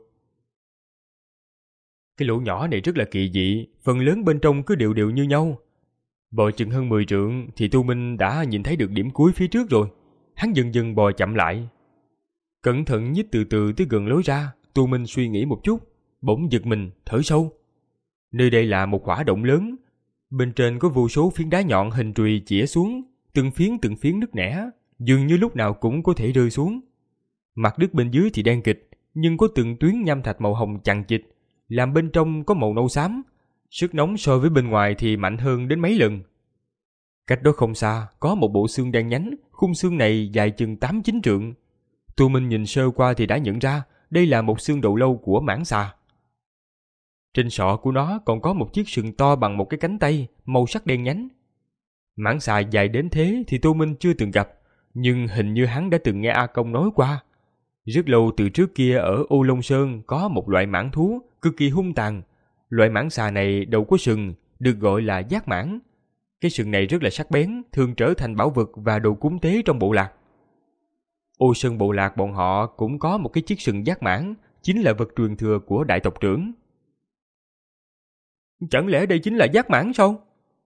Cái lỗ nhỏ này rất là kỳ dị, phần lớn bên trong cứ đều đều như nhau. Bò chừng hơn mười trượng thì Tô Minh đã nhìn thấy được điểm cuối phía trước rồi. Hắn dần dần bò chậm lại. Cẩn thận nhích từ từ tới gần lối ra, Tô Minh suy nghĩ một chút, bỗng giật mình, thở sâu. Nơi đây là một hỏa động lớn, bên trên có vô số phiến đá nhọn hình chùy chĩa xuống, từng phiến từng phiến nứt nẻ, dường như lúc nào cũng có thể rơi xuống. Mặt đất bên dưới thì đen kịch, nhưng có từng tuyến nham thạch màu hồng chằng chịt, làm bên trong có màu nâu xám. Sức nóng so với bên ngoài thì mạnh hơn đến mấy lần. Cách đó không xa, có một bộ xương đen nhánh, khung xương này dài chừng tám chín trượng. Tô Minh nhìn sơ qua thì đã nhận ra đây là một xương đầu lâu của mãng xà. Trên sọ của nó còn có một chiếc sừng to bằng một cái cánh tay, màu sắc đen nhánh. Mãng xà dài đến thế thì Tô Minh chưa từng gặp, nhưng hình như hắn đã từng nghe A Công nói qua. Rất lâu từ trước kia ở Ô Long Sơn có một loại mãng thú cực kỳ hung tàn. Loại mãng xà này đầu có sừng, được gọi là giác mãng. Cái sừng này rất là sắc bén, thường trở thành bảo vật và đồ cúng tế trong bộ lạc. Ô Sơn bộ lạc bọn họ cũng có một cái chiếc sừng giác mãng, chính là vật truyền thừa của đại tộc trưởng. Chẳng lẽ đây chính là giác mãng sao?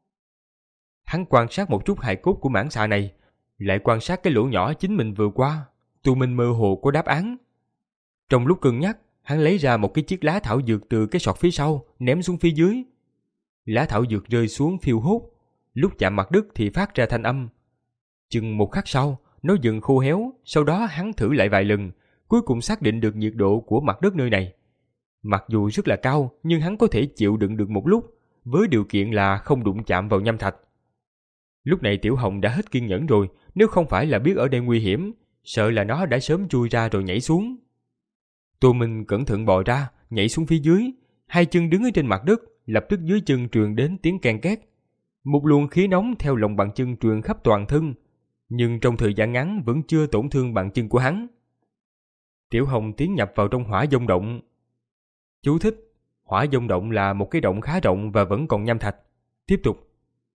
Hắn quan sát một chút hài cốt của mãng xà này, lại quan sát cái lỗ nhỏ chính mình vừa qua. Tu Minh mơ hồ có đáp án. Trong lúc cân nhắc, hắn lấy ra một cái chiếc lá thảo dược từ cái sọt phía sau, ném xuống phía dưới. Lá thảo dược rơi xuống phiêu hốt, lúc chạm mặt đất thì phát ra thanh âm. Chừng một khắc sau, nó dần khô héo, sau đó hắn thử lại vài lần, cuối cùng xác định được nhiệt độ của mặt đất nơi này. Mặc dù rất là cao, nhưng hắn có thể chịu đựng được một lúc, với điều kiện là không đụng chạm vào nham thạch. Lúc này Tiểu Hồng đã hết kiên nhẫn rồi, nếu không phải là biết ở đây nguy hiểm, sợ là nó đã sớm chui ra rồi nhảy xuống. Tô Minh cẩn thận bò ra, nhảy xuống phía dưới, hai chân đứng ở trên mặt đất, lập tức dưới chân truyền đến tiếng ken két. Một luồng khí nóng theo lòng bàn chân truyền khắp toàn thân, nhưng trong thời gian ngắn vẫn chưa tổn thương bàn chân của hắn. Tiểu Hồng tiến nhập vào trong hỏa dông động. Chú thích: hỏa dông động là một cái động khá rộng và vẫn còn nham thạch. Tiếp tục.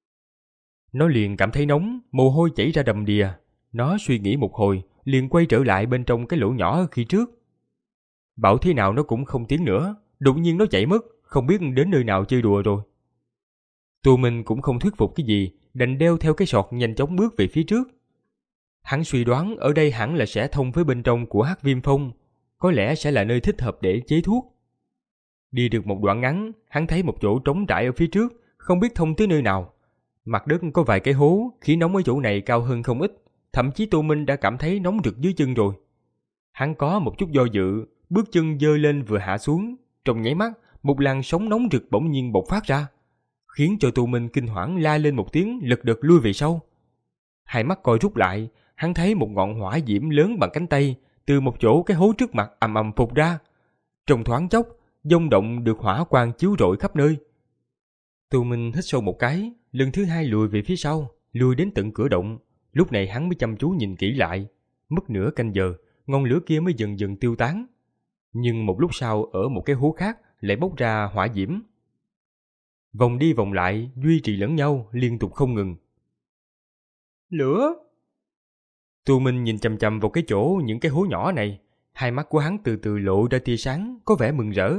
Nó liền cảm thấy nóng, mồ hôi chảy ra đầm đìa. Nó suy nghĩ một hồi, liền quay trở lại bên trong cái lỗ nhỏ khi trước. Bảo thế nào nó cũng không tiến nữa, đột nhiên nó chạy mất, không biết đến nơi nào chơi đùa rồi. Tô Minh cũng không thuyết phục cái gì, đành đeo theo cái sọt nhanh chóng bước về phía trước. Hắn suy đoán ở đây hẳn là sẽ thông với bên trong của Hắc Viêm Phong, có lẽ sẽ là nơi thích hợp để chế thuốc. Đi được một đoạn ngắn, hắn thấy một chỗ trống trải ở phía trước, không biết thông tới nơi nào. Mặt đất có vài cái hố, khí nóng ở chỗ này cao hơn không ít, thậm chí Tô Minh đã cảm thấy nóng rực dưới chân rồi. Hắn có một chút do dự, bước chân giơ lên vừa hạ xuống, trong nháy mắt, một làn sóng nóng rực bỗng nhiên bộc phát ra, khiến cho Tô Minh kinh hoảng la lên một tiếng, lật đật lui về sau. Hai mắt coi rút lại, hắn thấy một ngọn hỏa diễm lớn bằng cánh tay từ một chỗ cái hố trước mặt ầm ầm phụt ra. Trong thoáng chốc, dông động được hỏa quang chiếu rọi khắp nơi. Tô Minh hít sâu một cái, lần thứ hai lùi về phía sau, lùi đến tận cửa động. Lúc này hắn mới chăm chú nhìn kỹ lại. Mất nửa canh giờ, ngọn lửa kia mới dần dần tiêu tán. Nhưng một lúc sau, ở một cái hố khác lại bốc ra hỏa diễm. Vòng đi vòng lại, duy trì lẫn nhau, liên tục không ngừng. Lửa! Tô Minh nhìn chằm chằm vào cái chỗ những cái hố nhỏ này, hai mắt của hắn từ từ lộ ra tia sáng, có vẻ mừng rỡ.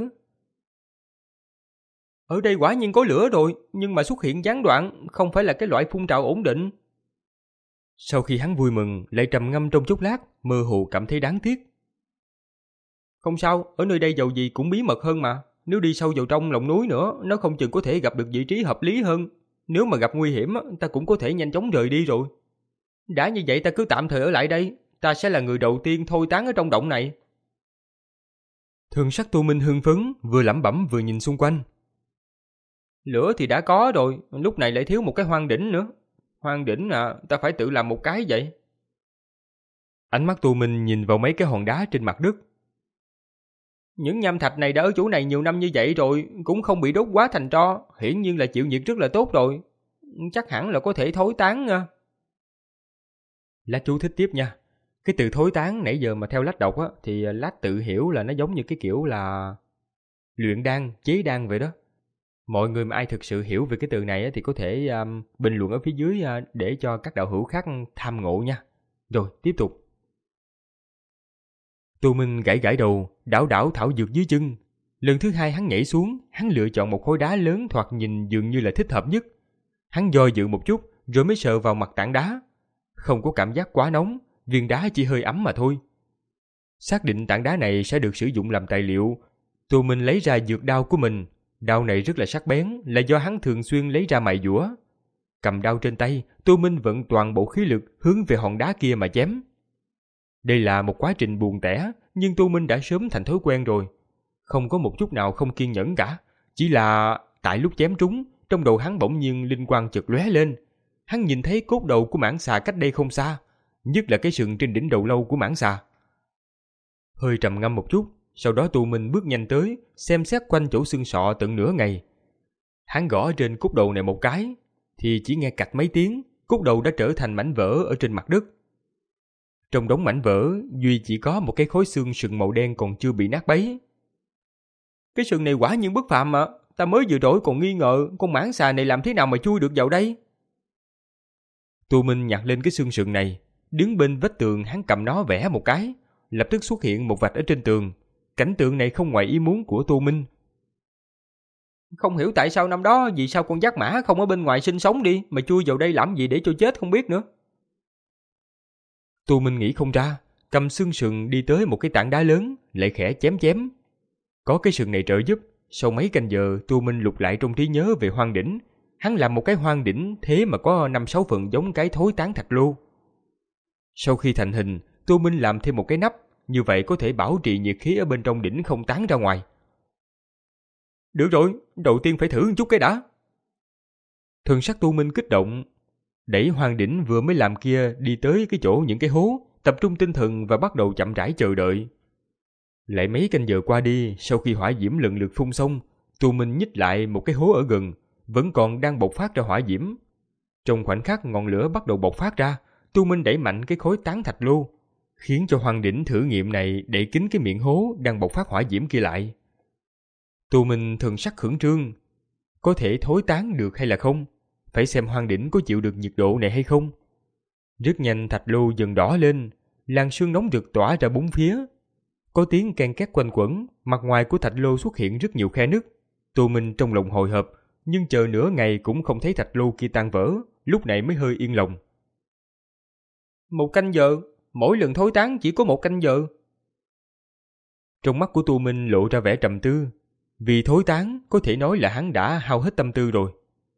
Ở đây quả nhiên có lửa rồi, nhưng mà xuất hiện gián đoạn, không phải là cái loại phun trào ổn định. Sau khi hắn vui mừng, lại trầm ngâm trong chốc lát, mơ hồ cảm thấy đáng tiếc. Không sao, ở nơi đây dầu gì cũng bí mật hơn mà. Nếu đi sâu vào trong lòng núi nữa, nó không chừng có thể gặp được vị trí hợp lý hơn. Nếu mà gặp nguy hiểm, ta cũng có thể nhanh chóng rời đi rồi. Đã như vậy ta cứ tạm thời ở lại đây, ta sẽ là người đầu tiên thôi tán ở trong động này. Thần sắc Tô Minh hưng phấn, vừa lẩm bẩm vừa nhìn xung quanh. Lửa thì đã có rồi, lúc này lại thiếu một cái hoang đỉnh nữa. Hoang đỉnh à, ta phải tự làm một cái vậy. Ánh mắt Tô Minh nhìn vào mấy cái hòn đá trên mặt đất. Những nham thạch này đã ở chỗ này nhiều năm như vậy rồi, cũng không bị đốt quá thành tro, hiển nhiên là chịu nhiệt rất là tốt rồi. Chắc hẳn là có thể thối tán nha. Lá chú thích tiếp nha. Cái từ thối tán nãy giờ mà theo Lách đọc á, thì Lách tự hiểu là nó giống như cái kiểu là luyện đan, chế đan vậy đó. Mọi người mà ai thực sự hiểu về cái từ này á, thì có thể um, bình luận ở phía dưới uh, để cho các đạo hữu khác tham ngộ nha. Rồi, tiếp tục. Tô Minh gãi gãi đầu, đảo đảo thảo dược dưới chân. Lần thứ hai hắn nhảy xuống, hắn lựa chọn một khối đá lớn thoạt nhìn dường như là thích hợp nhất. Hắn do dự một chút, rồi mới sờ vào mặt tảng đá. Không có cảm giác quá nóng, viên đá chỉ hơi ấm mà thôi. Xác định tảng đá này sẽ được sử dụng làm tài liệu, Tô Minh lấy ra dược đao của mình. Đao này rất là sắc bén, là do hắn thường xuyên lấy ra mài dũa. Cầm đao trên tay, Tô Minh vận toàn bộ khí lực hướng về hòn đá kia mà chém. Đây là một quá trình buồn tẻ, nhưng Tô Minh đã sớm thành thói quen rồi. Không có một chút nào không kiên nhẫn cả. Chỉ là tại lúc chém trúng, trong đầu hắn bỗng nhiên linh quang chợt lóe lên. Hắn nhìn thấy cốt đầu của mãng xà cách đây không xa, nhất là cái sừng trên đỉnh đầu lâu của mãng xà. Hơi trầm ngâm một chút, sau đó Tô Minh bước nhanh tới, xem xét quanh chỗ xương sọ tận nửa ngày. Hắn gõ trên cốt đầu này một cái, thì chỉ nghe cạch mấy tiếng, cốt đầu đã trở thành mảnh vỡ ở trên mặt đất. Trong đống mảnh vỡ, duy chỉ có một cái khối xương sừng màu đen còn chưa bị nát bấy. Cái sừng này quả nhiên bất phàm mà, ta mới vừa rồi còn nghi ngờ con mãng xà này làm thế nào mà chui được vào đây. Tô Minh nhặt lên cái xương sừng này, Đứng bên vách tường hắn cầm nó vẽ một cái, lập tức xuất hiện một vạch ở trên tường. Cảnh tượng này không ngoài ý muốn của Tô Minh. Không hiểu tại sao năm đó vì sao con giác mã không ở bên ngoài sinh sống đi, mà chui vào đây làm gì để cho chết không biết nữa. Tô Minh nghĩ không ra, cầm xương sừng đi tới một cái tảng đá lớn, lại khẽ chém chém. Có cái sừng này trợ giúp, sau mấy canh giờ Tô Minh lục lại trong trí nhớ về hoang đỉnh. Hắn làm một cái hoang đỉnh thế mà có năm sáu phần giống cái thối tán thạch lô. Sau khi thành hình, Tô Minh làm thêm một cái nắp, như vậy có thể bảo trì nhiệt khí ở bên trong đỉnh không tán ra ngoài. Được rồi, đầu tiên phải thử một chút cái đã. Thần sắc Tô Minh kích động, đẩy hoang đỉnh vừa mới làm kia đi tới cái chỗ những cái hố, tập trung tinh thần và bắt đầu chậm rãi chờ đợi. Lại mấy canh giờ qua đi, sau khi hỏa diễm lần lượt phun xong, Tô Minh nhích lại một cái hố ở gần, vẫn còn đang bộc phát ra hỏa diễm. Trong khoảnh khắc ngọn lửa bắt đầu bộc phát ra, Tô Minh đẩy mạnh cái khối tán thạch lô, khiến cho hoang đỉnh thử nghiệm này đậy kín cái miệng hố đang bộc phát hỏa diễm kia lại. Tô Minh thần sắc khẩn trương, có thể thối tán được hay là không? Phải xem hoang đỉnh có chịu được nhiệt độ này hay không. Rất nhanh thạch lô dần đỏ lên, làn sương nóng rực tỏa ra bốn phía. Có tiếng ken két quanh quẩn, mặt ngoài của thạch lô xuất hiện rất nhiều khe nứt. Tô Minh trong lòng hồi hộp, nhưng chờ nửa ngày cũng không thấy thạch lô kia tan vỡ, lúc này mới hơi yên lòng. Một canh giờ, mỗi lần thối tán chỉ có một canh giờ. Trong mắt của Tô Minh lộ ra vẻ trầm tư, vì thối tán có thể nói là hắn đã hao hết tâm tư rồi.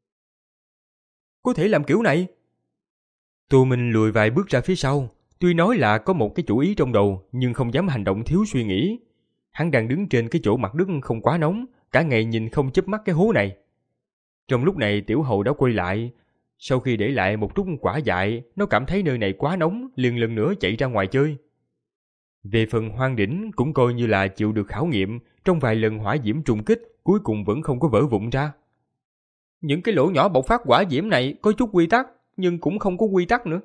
Có thể làm kiểu này? Tô Minh lùi vài bước ra phía sau, tuy nói là có một cái chủ ý trong đầu, nhưng không dám hành động thiếu suy nghĩ. Hắn đang đứng trên cái chỗ mặt đất không quá nóng, cả ngày nhìn không chớp mắt cái hố này. Trong lúc này Tiểu Hầu đã quay lại, sau khi để lại một chút quả dại, nó cảm thấy nơi này quá nóng, liền lần nữa chạy ra ngoài chơi. Về phần hoang đỉnh cũng coi như là chịu được khảo nghiệm, trong vài lần hỏa diễm trùng kích, cuối cùng vẫn không có vỡ vụn ra. Những cái lỗ nhỏ bộc phát hỏa diễm này có chút quy tắc, nhưng cũng không có quy tắc nữa.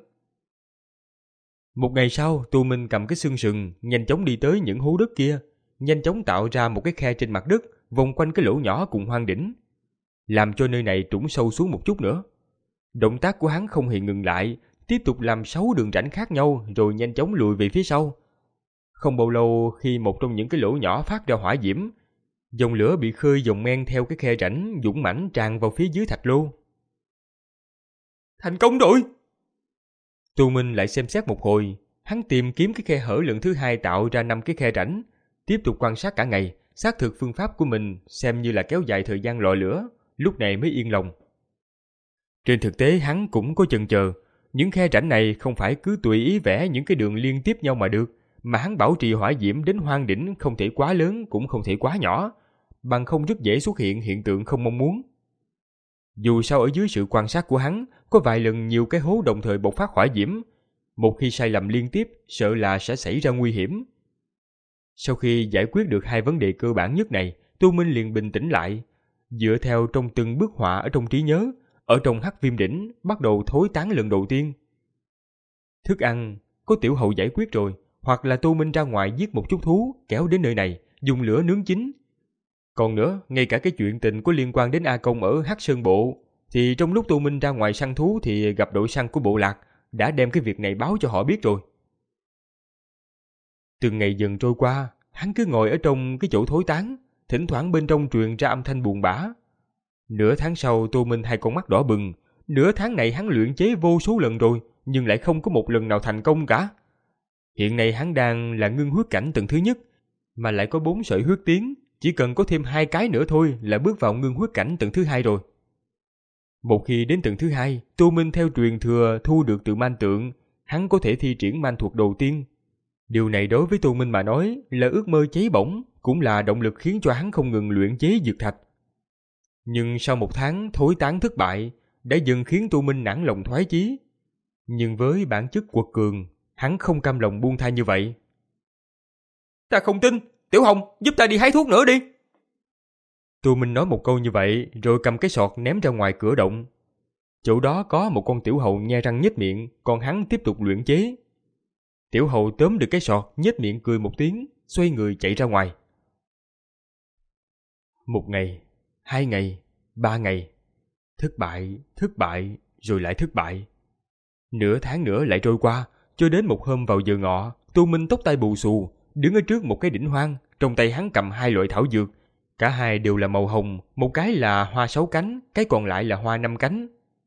Một ngày sau, Tô Minh cầm cái xương sừng, nhanh chóng đi tới những hố đất kia, nhanh chóng tạo ra một cái khe trên mặt đất, vòng quanh cái lỗ nhỏ cùng hoang đỉnh, làm cho nơi này trũng sâu xuống một chút nữa. Động tác của hắn không hề ngừng lại, tiếp tục làm sáu đường rãnh khác nhau rồi nhanh chóng lùi về phía sau. Không bao lâu khi một trong những cái lỗ nhỏ phát ra hỏa diễm, dòng lửa bị khơi dòng men theo cái khe rãnh dũng mãnh tràn vào phía dưới thạch lô. Thành công rồi! Tô Minh lại xem xét một hồi, hắn tìm kiếm cái khe hở lần thứ hai tạo ra năm cái khe rãnh, tiếp tục quan sát cả ngày, xác thực phương pháp của mình xem như là kéo dài thời gian lò lửa, lúc này mới yên lòng. Trên thực tế hắn cũng có chần chờ, những khe rãnh này không phải cứ tùy ý vẽ những cái đường liên tiếp nhau mà được, mà hắn bảo trì hỏa diễm đến hoang đỉnh không thể quá lớn cũng không thể quá nhỏ, bằng không rất dễ xuất hiện hiện tượng không mong muốn. Dù sao ở dưới sự quan sát của hắn, có vài lần nhiều cái hố đồng thời bộc phát hỏa diễm, một khi sai lầm liên tiếp, sợ là sẽ xảy ra nguy hiểm. Sau khi giải quyết được hai vấn đề cơ bản nhất này, Tô Minh liền bình tĩnh lại, dựa theo trong từng bức họa ở trong trí nhớ, ở trong hắc viêm đỉnh bắt đầu thối tán lần đầu tiên. Thức ăn có Tiểu Hầu giải quyết rồi, hoặc là Tô Minh ra ngoài giết một chút thú kéo đến nơi này dùng lửa nướng chín. Còn nữa, ngay cả cái chuyện tình có liên quan đến A Công ở Hắc Sơn Bộ, thì trong lúc Tô Minh ra ngoài săn thú thì gặp đội săn của bộ lạc, đã đem cái việc này báo cho họ biết rồi. Từng ngày dần trôi qua, hắn cứ ngồi ở trong cái chỗ thối tán, thỉnh thoảng bên trong truyền ra âm thanh buồn bã. Nửa tháng sau Tô Minh hai con mắt đỏ bừng, nửa tháng này hắn luyện chế vô số lần rồi, nhưng lại không có một lần nào thành công cả. Hiện nay hắn đang là ngưng huyết cảnh tầng thứ nhất, mà lại có bốn sợi huyết tiến, chỉ cần có thêm hai cái nữa thôi là bước vào ngưng huyết cảnh tầng thứ hai rồi. Một khi đến tầng thứ hai, Tô Minh theo truyền thừa thu được từ man tượng, hắn có thể thi triển man thuật đầu tiên. Điều này đối với Tô Minh mà nói là ước mơ cháy bỏng, cũng là động lực khiến cho hắn không ngừng luyện chế dược thạch. Nhưng sau một tháng thối tán thất bại, đã dần khiến Tô Minh nản lòng thoái chí. Nhưng với bản chất quật cường, hắn không cam lòng buông tha như vậy. Ta không tin, Tiểu Hồng, giúp ta đi hái thuốc nữa đi. Tô Minh nói một câu như vậy, rồi cầm cái sọt ném ra ngoài cửa động. Chỗ đó có một con Tiểu Hầu nhe răng nhếch miệng, còn hắn tiếp tục luyện chế. Tiểu Hầu tóm được cái sọt, nhếch miệng cười một tiếng, xoay người chạy ra ngoài. Một ngày, hai ngày, ba ngày, thất bại, thất bại, rồi lại thất bại. Nửa tháng nữa lại trôi qua, Cho đến một hôm vào giờ ngọ, Tô Minh tóc tai bù xù, đứng ở trước một cái đỉnh hoang, trong tay hắn cầm hai loại thảo dược. Cả hai đều là màu hồng, một cái là hoa sáu cánh, cái còn lại là hoa năm cánh.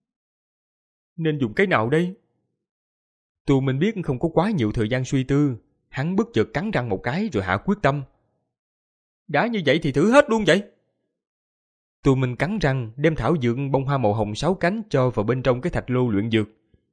Nên dùng cái nào đây? Tô Minh biết không có quá nhiều thời gian suy tư, hắn bất chợt cắn răng một cái rồi hạ quyết tâm. Đã như vậy thì thử hết luôn vậy. Tô Minh cắn răng đem thảo dược bông hoa màu hồng sáu cánh cho vào bên trong cái thạch lô luyện dược.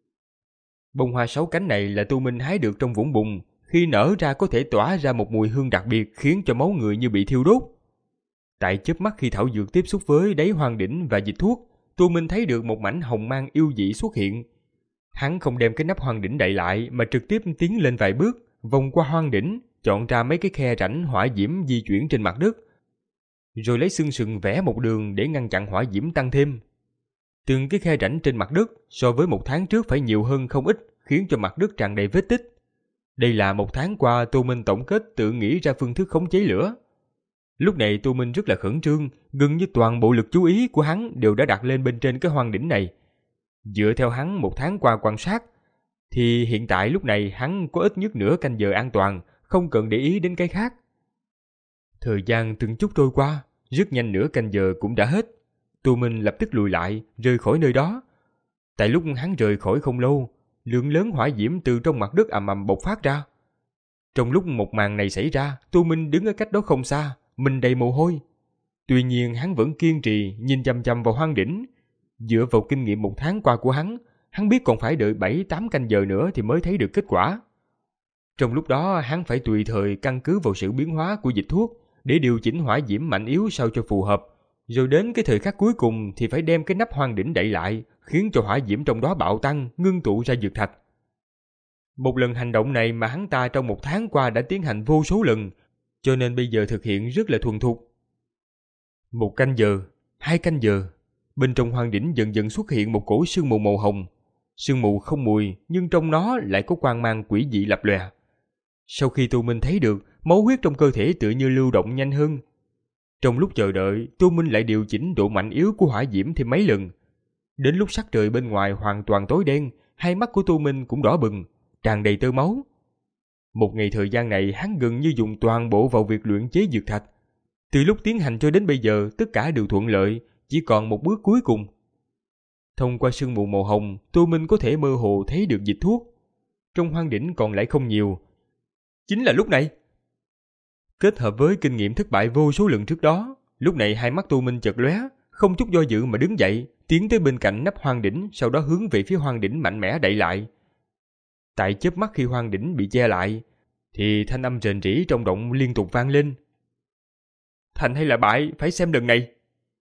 Bông hoa sáu cánh này là Tô Minh hái được trong vũng bùn, khi nở ra có thể tỏa ra một mùi hương đặc biệt khiến cho máu người như bị thiêu đốt. Tại chớp mắt khi thảo dược tiếp xúc với đáy hoang đỉnh và dịch thuốc, Tô Minh thấy được một mảnh hồng mang yêu dị xuất hiện. Hắn không đem cái nắp hoang đỉnh đậy lại mà trực tiếp tiến lên vài bước, vòng qua hoang đỉnh, chọn ra mấy cái khe rãnh hỏa diễm di chuyển trên mặt đất, rồi lấy xương sừng vẽ một đường để ngăn chặn hỏa diễm tăng thêm. Từng cái khe rãnh trên mặt đất so với một tháng trước phải nhiều hơn không ít, khiến cho mặt đất tràn đầy vết tích. Đây là một tháng qua Tô Minh tổng kết tự nghĩ ra phương thức khống chế lửa. Lúc này Tô Minh rất là khẩn trương, gần như toàn bộ lực chú ý của hắn đều đã đặt lên bên trên cái hoang đỉnh này. Dựa theo hắn một tháng qua quan sát, thì hiện tại lúc này hắn có ít nhất nửa canh giờ an toàn, không cần để ý đến cái khác. Thời gian từng chút trôi qua, rất nhanh nửa canh giờ cũng đã hết. Tô Minh lập tức lùi lại, rời khỏi nơi đó. Tại lúc hắn rời khỏi không lâu, lượng lớn hỏa diễm từ trong mặt đất ầm ầm bộc phát ra. Trong lúc một màn này xảy ra, Tô Minh đứng ở cách đó không xa, mình đầy mồ hôi. Tuy nhiên hắn vẫn kiên trì nhìn chằm chằm vào hoang đỉnh. Dựa vào kinh nghiệm một tháng qua của hắn, hắn biết còn phải đợi bảy tám canh giờ nữa thì mới thấy được kết quả. Trong lúc đó hắn phải tùy thời căn cứ vào sự biến hóa của dịch thuốc để điều chỉnh hỏa diễm mạnh yếu sao cho phù hợp. Rồi đến cái thời khắc cuối cùng thì phải đem cái nắp hoang đỉnh đậy lại, khiến cho hỏa diễm trong đó bạo tăng, ngưng tụ ra dược thạch. Một lần hành động này mà hắn ta trong một tháng qua đã tiến hành vô số lần, cho nên bây giờ thực hiện rất là thuần thục. Một canh giờ, hai canh giờ, bên trong hoang đỉnh dần dần xuất hiện một cổ sương mù màu hồng. Sương mù không mùi, nhưng trong nó lại có quang mang quỷ dị lập lòe. Sau khi Tô Minh thấy được, máu huyết trong cơ thể tựa như lưu động nhanh hơn. Trong lúc chờ đợi, Tô Minh lại điều chỉnh độ mạnh yếu của hỏa diễm thêm mấy lần. Đến lúc sắc trời bên ngoài hoàn toàn tối đen, hai mắt của Tô Minh cũng đỏ bừng, tràn đầy tơ máu. Một ngày thời gian này hắn gần như dùng toàn bộ vào việc luyện chế dược thạch. Từ lúc tiến hành cho đến bây giờ, tất cả đều thuận lợi, chỉ còn một bước cuối cùng. Thông qua sương mù màu hồng, Tô Minh có thể mơ hồ thấy được dịch thuốc. Trong hoang đỉnh còn lại không nhiều. Chính là lúc này. Kết hợp với kinh nghiệm thất bại vô số lần trước đó, lúc này hai mắt Tô Minh chợt lóe, không chút do dự mà đứng dậy, tiến tới bên cạnh nắp hoang đỉnh, sau đó hướng về phía hoang đỉnh mạnh mẽ đậy lại. Tại chớp mắt khi hoang đỉnh bị che lại, thì thanh âm rền rĩ trong động liên tục vang lên. Thành hay là bại, phải xem lần này.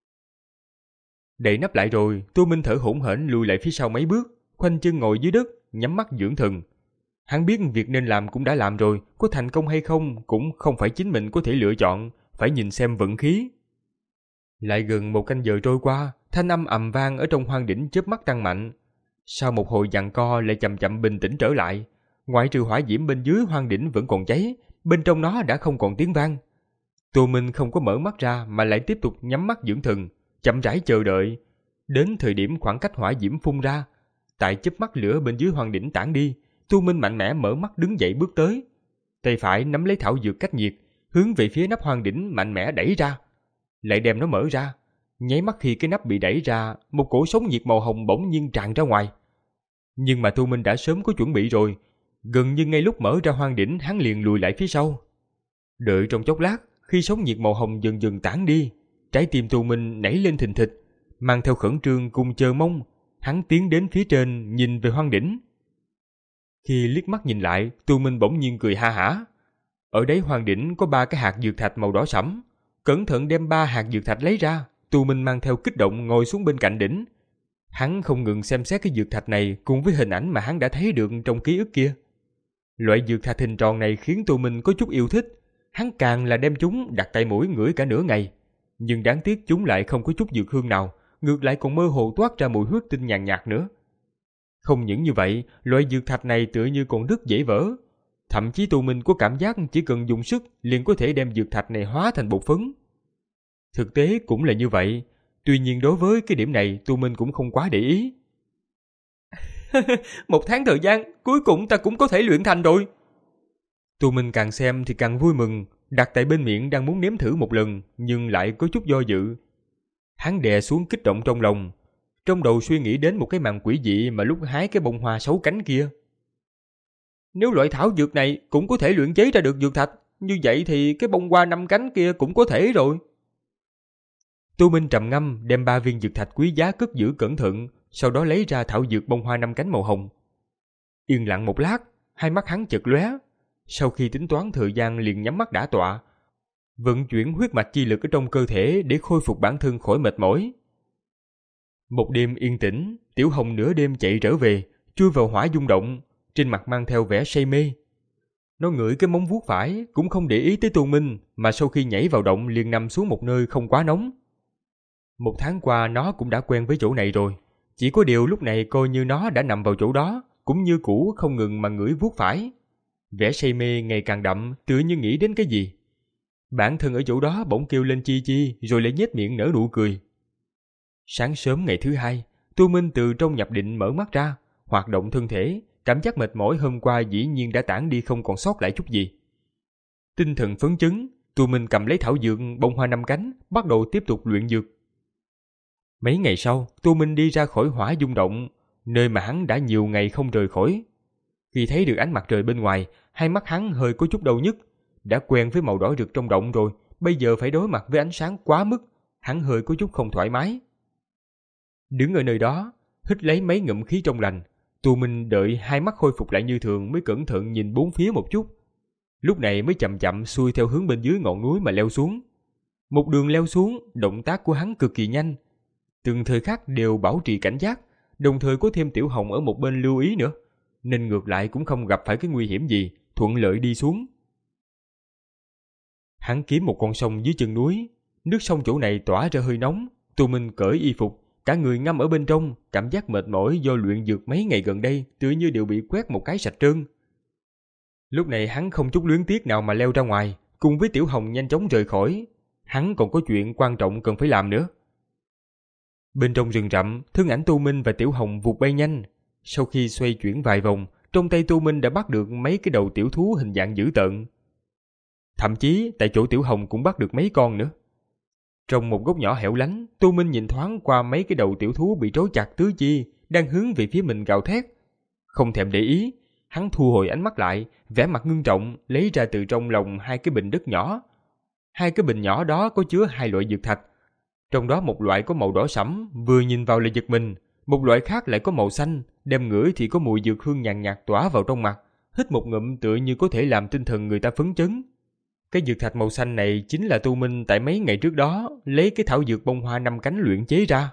Đậy nắp lại rồi, Tô Minh thở hổn hển lùi lại phía sau mấy bước, khoanh chân ngồi dưới đất, nhắm mắt dưỡng thần. Hắn biết việc nên làm cũng đã làm rồi, có thành công hay không cũng không phải chính mình có thể lựa chọn, phải nhìn xem vận khí. Lại gần một canh giờ trôi qua, thanh âm ầm vang ở trong hoang đỉnh chớp mắt tăng mạnh. Sau một hồi giằng co lại chậm chậm bình tĩnh trở lại, ngoại trừ hỏa diễm bên dưới hoang đỉnh vẫn còn cháy, bên trong nó đã không còn tiếng vang. Tô Minh không có mở mắt ra mà lại tiếp tục nhắm mắt dưỡng thần, chậm rãi chờ đợi. Đến thời điểm khoảng cách hỏa diễm phun ra, tại chớp mắt lửa bên dưới hoang đỉnh tản đi, Tô Minh mạnh mẽ mở mắt đứng dậy bước tới. Tay phải nắm lấy thảo dược cách nhiệt, hướng về phía nắp hoang đỉnh mạnh mẽ đẩy ra. Lại đem nó mở ra. Nháy mắt khi cái nắp bị đẩy ra, một cổ sóng nhiệt màu hồng bỗng nhiên tràn ra ngoài. Nhưng mà Tô Minh đã sớm có chuẩn bị rồi. Gần như ngay lúc mở ra hoang đỉnh, hắn liền lùi lại phía sau. Đợi trong chốc lát, khi sóng nhiệt màu hồng dần dần tản đi, trái tim Tô Minh nảy lên thình thịch, mang theo khẩn trương cùng chờ mong, hắn tiến đến phía trên nhìn về hoang đỉnh. Khi liếc mắt nhìn lại, Tô Minh bỗng nhiên cười ha hả. Ở đáy hoang đỉnh có ba cái hạt dược thạch màu đỏ sẫm. Cẩn thận đem ba hạt dược thạch lấy ra, Tô Minh mang theo kích động ngồi xuống bên cạnh đỉnh. Hắn không ngừng xem xét cái dược thạch này cùng với hình ảnh mà hắn đã thấy được trong ký ức kia. Loại dược thạch hình tròn này khiến Tô Minh có chút yêu thích. Hắn càng là đem chúng đặt tay mũi ngửi cả nửa ngày. Nhưng đáng tiếc chúng lại không có chút dược hương nào, ngược lại còn mơ hồ toát ra mùi huyết tinh nhàn nhạt nữa. Không những như vậy, loại dược thạch này tựa như còn rất dễ vỡ. Thậm chí Tô Minh có cảm giác chỉ cần dùng sức liền có thể đem dược thạch này hóa thành bột phấn. Thực tế cũng là như vậy, tuy nhiên đối với cái điểm này Tô Minh cũng không quá để ý. Một tháng thời gian, cuối cùng ta cũng có thể luyện thành rồi. Tu Minh càng xem thì càng vui mừng, đặt tại bên miệng đang muốn nếm thử một lần, nhưng lại có chút do dự. Hắn đè xuống kích động trong lòng, trong đầu suy nghĩ đến một cái màn quỷ dị mà lúc hái cái bông hoa sáu cánh kia. Nếu loại thảo dược này cũng có thể luyện chế ra được dược thạch, như vậy thì cái bông hoa năm cánh kia cũng có thể rồi. Tu Minh trầm ngâm đem ba viên dược thạch quý giá cất giữ cẩn thận, sau đó lấy ra thảo dược bông hoa năm cánh màu hồng. Yên lặng một lát, hai mắt hắn chợt lóe. Sau khi tính toán thời gian liền nhắm mắt đả tọa, vận chuyển huyết mạch chi lực ở trong cơ thể để khôi phục bản thân khỏi mệt mỏi. Một đêm yên tĩnh, Tiểu Hồng nửa đêm chạy trở về, chui vào hỏa dung động, trên mặt mang theo vẻ say mê. Nó ngửi cái móng vuốt phải, cũng không để ý tới Tu Minh, mà sau khi nhảy vào động liền nằm xuống một nơi không quá nóng. Một tháng qua nó cũng đã quen với chỗ này rồi, chỉ có điều lúc này coi như nó đã nằm vào chỗ đó, cũng như cũ không ngừng mà ngửi vuốt phải. Vẻ say mê ngày càng đậm, tựa như nghĩ đến cái gì. Bản thân ở chỗ đó bỗng kêu lên chi chi, rồi lại nhếch miệng nở nụ cười. Sáng sớm ngày thứ hai, Tu Minh từ trong nhập định mở mắt ra, hoạt động thân thể, cảm giác mệt mỏi hôm qua dĩ nhiên đã tản đi không còn sót lại chút gì. Tinh thần phấn chấn, Tu Minh cầm lấy thảo dược bông hoa năm cánh, bắt đầu tiếp tục luyện dược. Mấy ngày sau, Tu Minh đi ra khỏi hỏa dung động, nơi mà hắn đã nhiều ngày không rời khỏi. Khi thấy được ánh mặt trời bên ngoài, hai mắt hắn hơi có chút đau nhức. Đã quen với màu đỏ rực trong động rồi, bây giờ phải đối mặt với ánh sáng quá mức, hắn hơi có chút không thoải mái. Đứng ở nơi đó, hít lấy mấy ngụm khí trong lành, Tu Minh đợi hai mắt khôi phục lại như thường mới cẩn thận nhìn bốn phía một chút. Lúc này mới chậm chậm xuôi theo hướng bên dưới ngọn núi mà leo xuống. Một đường leo xuống, động tác của hắn cực kỳ nhanh. Từng thời khắc đều bảo trì cảnh giác, đồng thời có thêm Tiểu Hồng ở một bên lưu ý nữa, nên ngược lại cũng không gặp phải cái nguy hiểm gì, thuận lợi đi xuống. Hắn kiếm một con sông dưới chân núi, nước sông chỗ này tỏa ra hơi nóng, Tu Minh cởi y phục, cả người ngâm ở bên trong, cảm giác mệt mỏi do luyện dược mấy ngày gần đây tựa như đều bị quét một cái sạch trơn. Lúc này hắn không chút luyến tiếc nào mà leo ra ngoài, cùng với Tiểu Hồng nhanh chóng rời khỏi. Hắn còn có chuyện quan trọng cần phải làm nữa. Bên trong rừng rậm, thân ảnh Tu Minh và Tiểu Hồng vụt bay nhanh. Sau khi xoay chuyển vài vòng, trong tay Tu Minh đã bắt được mấy cái đầu tiểu thú hình dạng dữ tợn. Thậm chí tại chỗ Tiểu Hồng cũng bắt được mấy con nữa. Trong một góc nhỏ hẻo lánh, Tu Minh nhìn thoáng qua mấy cái đầu tiểu thú bị trói chặt tứ chi, đang hướng về phía mình gào thét. Không thèm để ý, hắn thu hồi ánh mắt lại, vẻ mặt ngưng trọng, lấy ra từ trong lòng hai cái bình đất nhỏ. Hai cái bình nhỏ đó có chứa hai loại dược thạch. Trong đó một loại có màu đỏ sẫm, vừa nhìn vào là giật mình, một loại khác lại có màu xanh, đem ngửi thì có mùi dược hương nhàn nhạt tỏa vào trong mặt, hít một ngụm tựa như có thể làm tinh thần người ta phấn chấn. Cái dược thạch màu xanh này chính là Tu Minh tại mấy ngày trước đó lấy cái thảo dược bông hoa năm cánh luyện chế ra.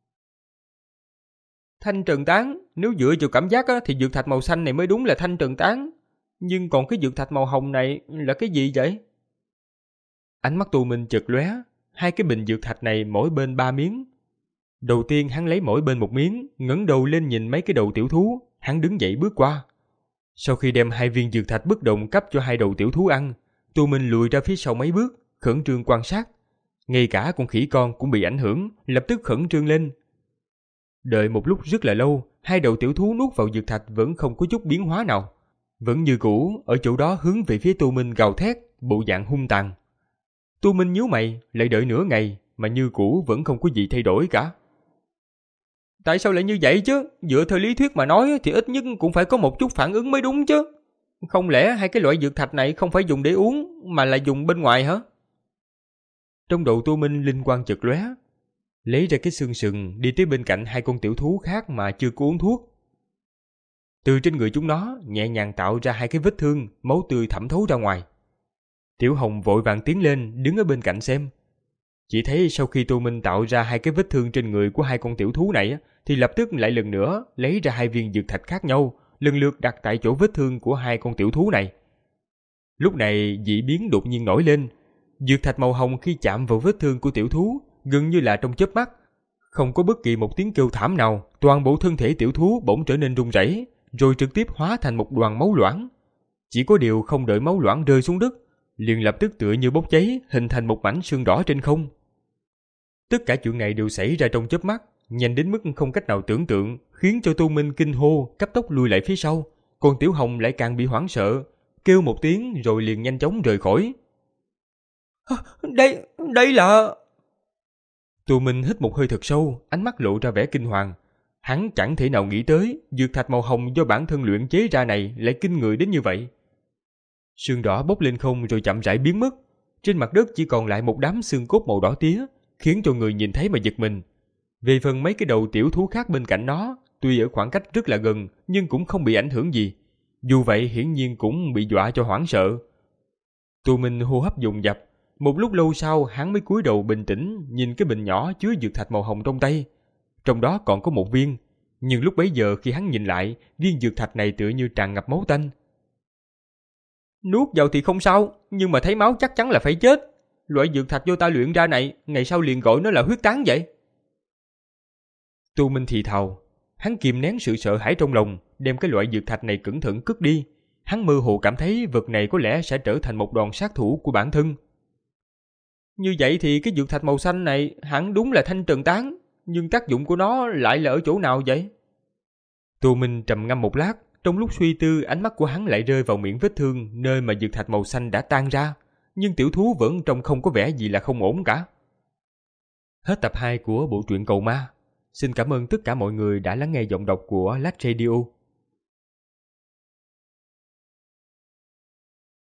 Thanh trần tán, nếu dựa vào cảm giác á, thì dược thạch màu xanh này mới đúng là thanh trần tán. Nhưng còn cái dược thạch màu hồng này là cái gì vậy? Ánh mắt Tu Minh chợt lóe, hai cái bình dược thạch này mỗi bên ba miếng. Đầu tiên hắn lấy mỗi bên một miếng, ngẩng đầu lên nhìn mấy cái đầu tiểu thú, hắn đứng dậy bước qua. Sau khi đem hai viên dược thạch bất động cấp cho hai đầu tiểu thú ăn, Tu Minh lùi ra phía sau mấy bước, khẩn trương quan sát. Ngay cả con khỉ con cũng bị ảnh hưởng, lập tức khẩn trương lên. Đợi một lúc rất là lâu, hai đầu tiểu thú nuốt vào dược thạch vẫn không có chút biến hóa nào. Vẫn như cũ, ở chỗ đó hướng về phía Tu Minh gào thét, bộ dạng hung tàn. Tu Minh nhíu mày, lại đợi nửa ngày, mà như cũ vẫn không có gì thay đổi cả. Tại sao lại như vậy chứ? Dựa theo lý thuyết mà nói thì ít nhất cũng phải có một chút phản ứng mới đúng chứ. Không lẽ hai cái loại dược thạch này không phải dùng để uống, mà là dùng bên ngoài hả? Trong đầu Tu Minh linh quang chợt lóe, lấy ra cái xương sừng đi tới bên cạnh hai con tiểu thú khác mà chưa có uống thuốc. Từ trên người chúng nó nhẹ nhàng tạo ra hai cái vết thương, máu tươi thẩm thấu ra ngoài. Tiểu Hồng vội vàng tiến lên đứng ở bên cạnh xem. Chỉ thấy sau khi Tu Minh tạo ra hai cái vết thương trên người của hai con tiểu thú này thì lập tức lại lần nữa lấy ra hai viên dược thạch khác nhau, lần lượt đặt tại chỗ vết thương của hai con tiểu thú này. Lúc này dị biến đột nhiên nổi lên. Dược thạch màu hồng khi chạm vào vết thương của tiểu thú gần như là trong chớp mắt, không có bất kỳ một tiếng kêu thảm nào, toàn bộ thân thể tiểu thú bỗng trở nên run rẩy, rồi trực tiếp hóa thành một đoàn máu loãng. Chỉ có điều không đợi máu loãng rơi xuống đất, liền lập tức tựa như bốc cháy, hình thành một mảnh sương đỏ trên không. Tất cả chuyện này đều xảy ra trong chớp mắt, nhanh đến mức không cách nào tưởng tượng, khiến cho Tô Minh kinh hô, cấp tốc lùi lại phía sau. Còn Tiểu Hồng lại càng bị hoảng sợ, kêu một tiếng rồi liền nhanh chóng rời khỏi. Đây, đây là... Tô Minh hít một hơi thật sâu, ánh mắt lộ ra vẻ kinh hoàng. Hắn chẳng thể nào nghĩ tới, dược thạch màu hồng do bản thân luyện chế ra này lại kinh người đến như vậy. Sương đỏ bốc lên không rồi chậm rãi biến mất. Trên mặt đất chỉ còn lại một đám xương cốt màu đỏ tía, khiến cho người nhìn thấy mà giật mình. Về phần mấy cái đầu tiểu thú khác bên cạnh nó, tuy ở khoảng cách rất là gần nhưng cũng không bị ảnh hưởng gì. Dù vậy hiển nhiên cũng bị dọa cho hoảng sợ. Tô Minh hô hấp dồn dập. Một lúc lâu sau hắn mới cúi đầu bình tĩnh nhìn cái bình nhỏ chứa dược thạch màu hồng trong tay. Trong đó còn có một viên, nhưng lúc bấy giờ khi hắn nhìn lại, viên dược thạch này tựa như tràn ngập máu tanh. Nuốt vào thì không sao, nhưng mà thấy máu chắc chắn là phải chết. Loại dược thạch do ta luyện ra này, ngày sau liền gọi nó là huyết tán vậy. Tô Minh thì thào, hắn kìm nén sự sợ hãi trong lòng, đem cái loại dược thạch này cẩn thận cất đi. Hắn mơ hồ cảm thấy vật này có lẽ sẽ trở thành một đòn sát thủ của bản thân. Như vậy thì cái dược thạch màu xanh này hẳn đúng là thanh trần tán, nhưng tác dụng của nó lại là ở chỗ nào vậy? Tô Minh trầm ngâm một lát, trong lúc suy tư ánh mắt của hắn lại rơi vào miệng vết thương nơi mà dược thạch màu xanh đã tan ra, nhưng tiểu thú vẫn trông không có vẻ gì là không ổn cả. Hết tập hai của bộ truyện Cầu Ma. Xin cảm ơn tất cả mọi người đã lắng nghe giọng đọc của Lách Radio.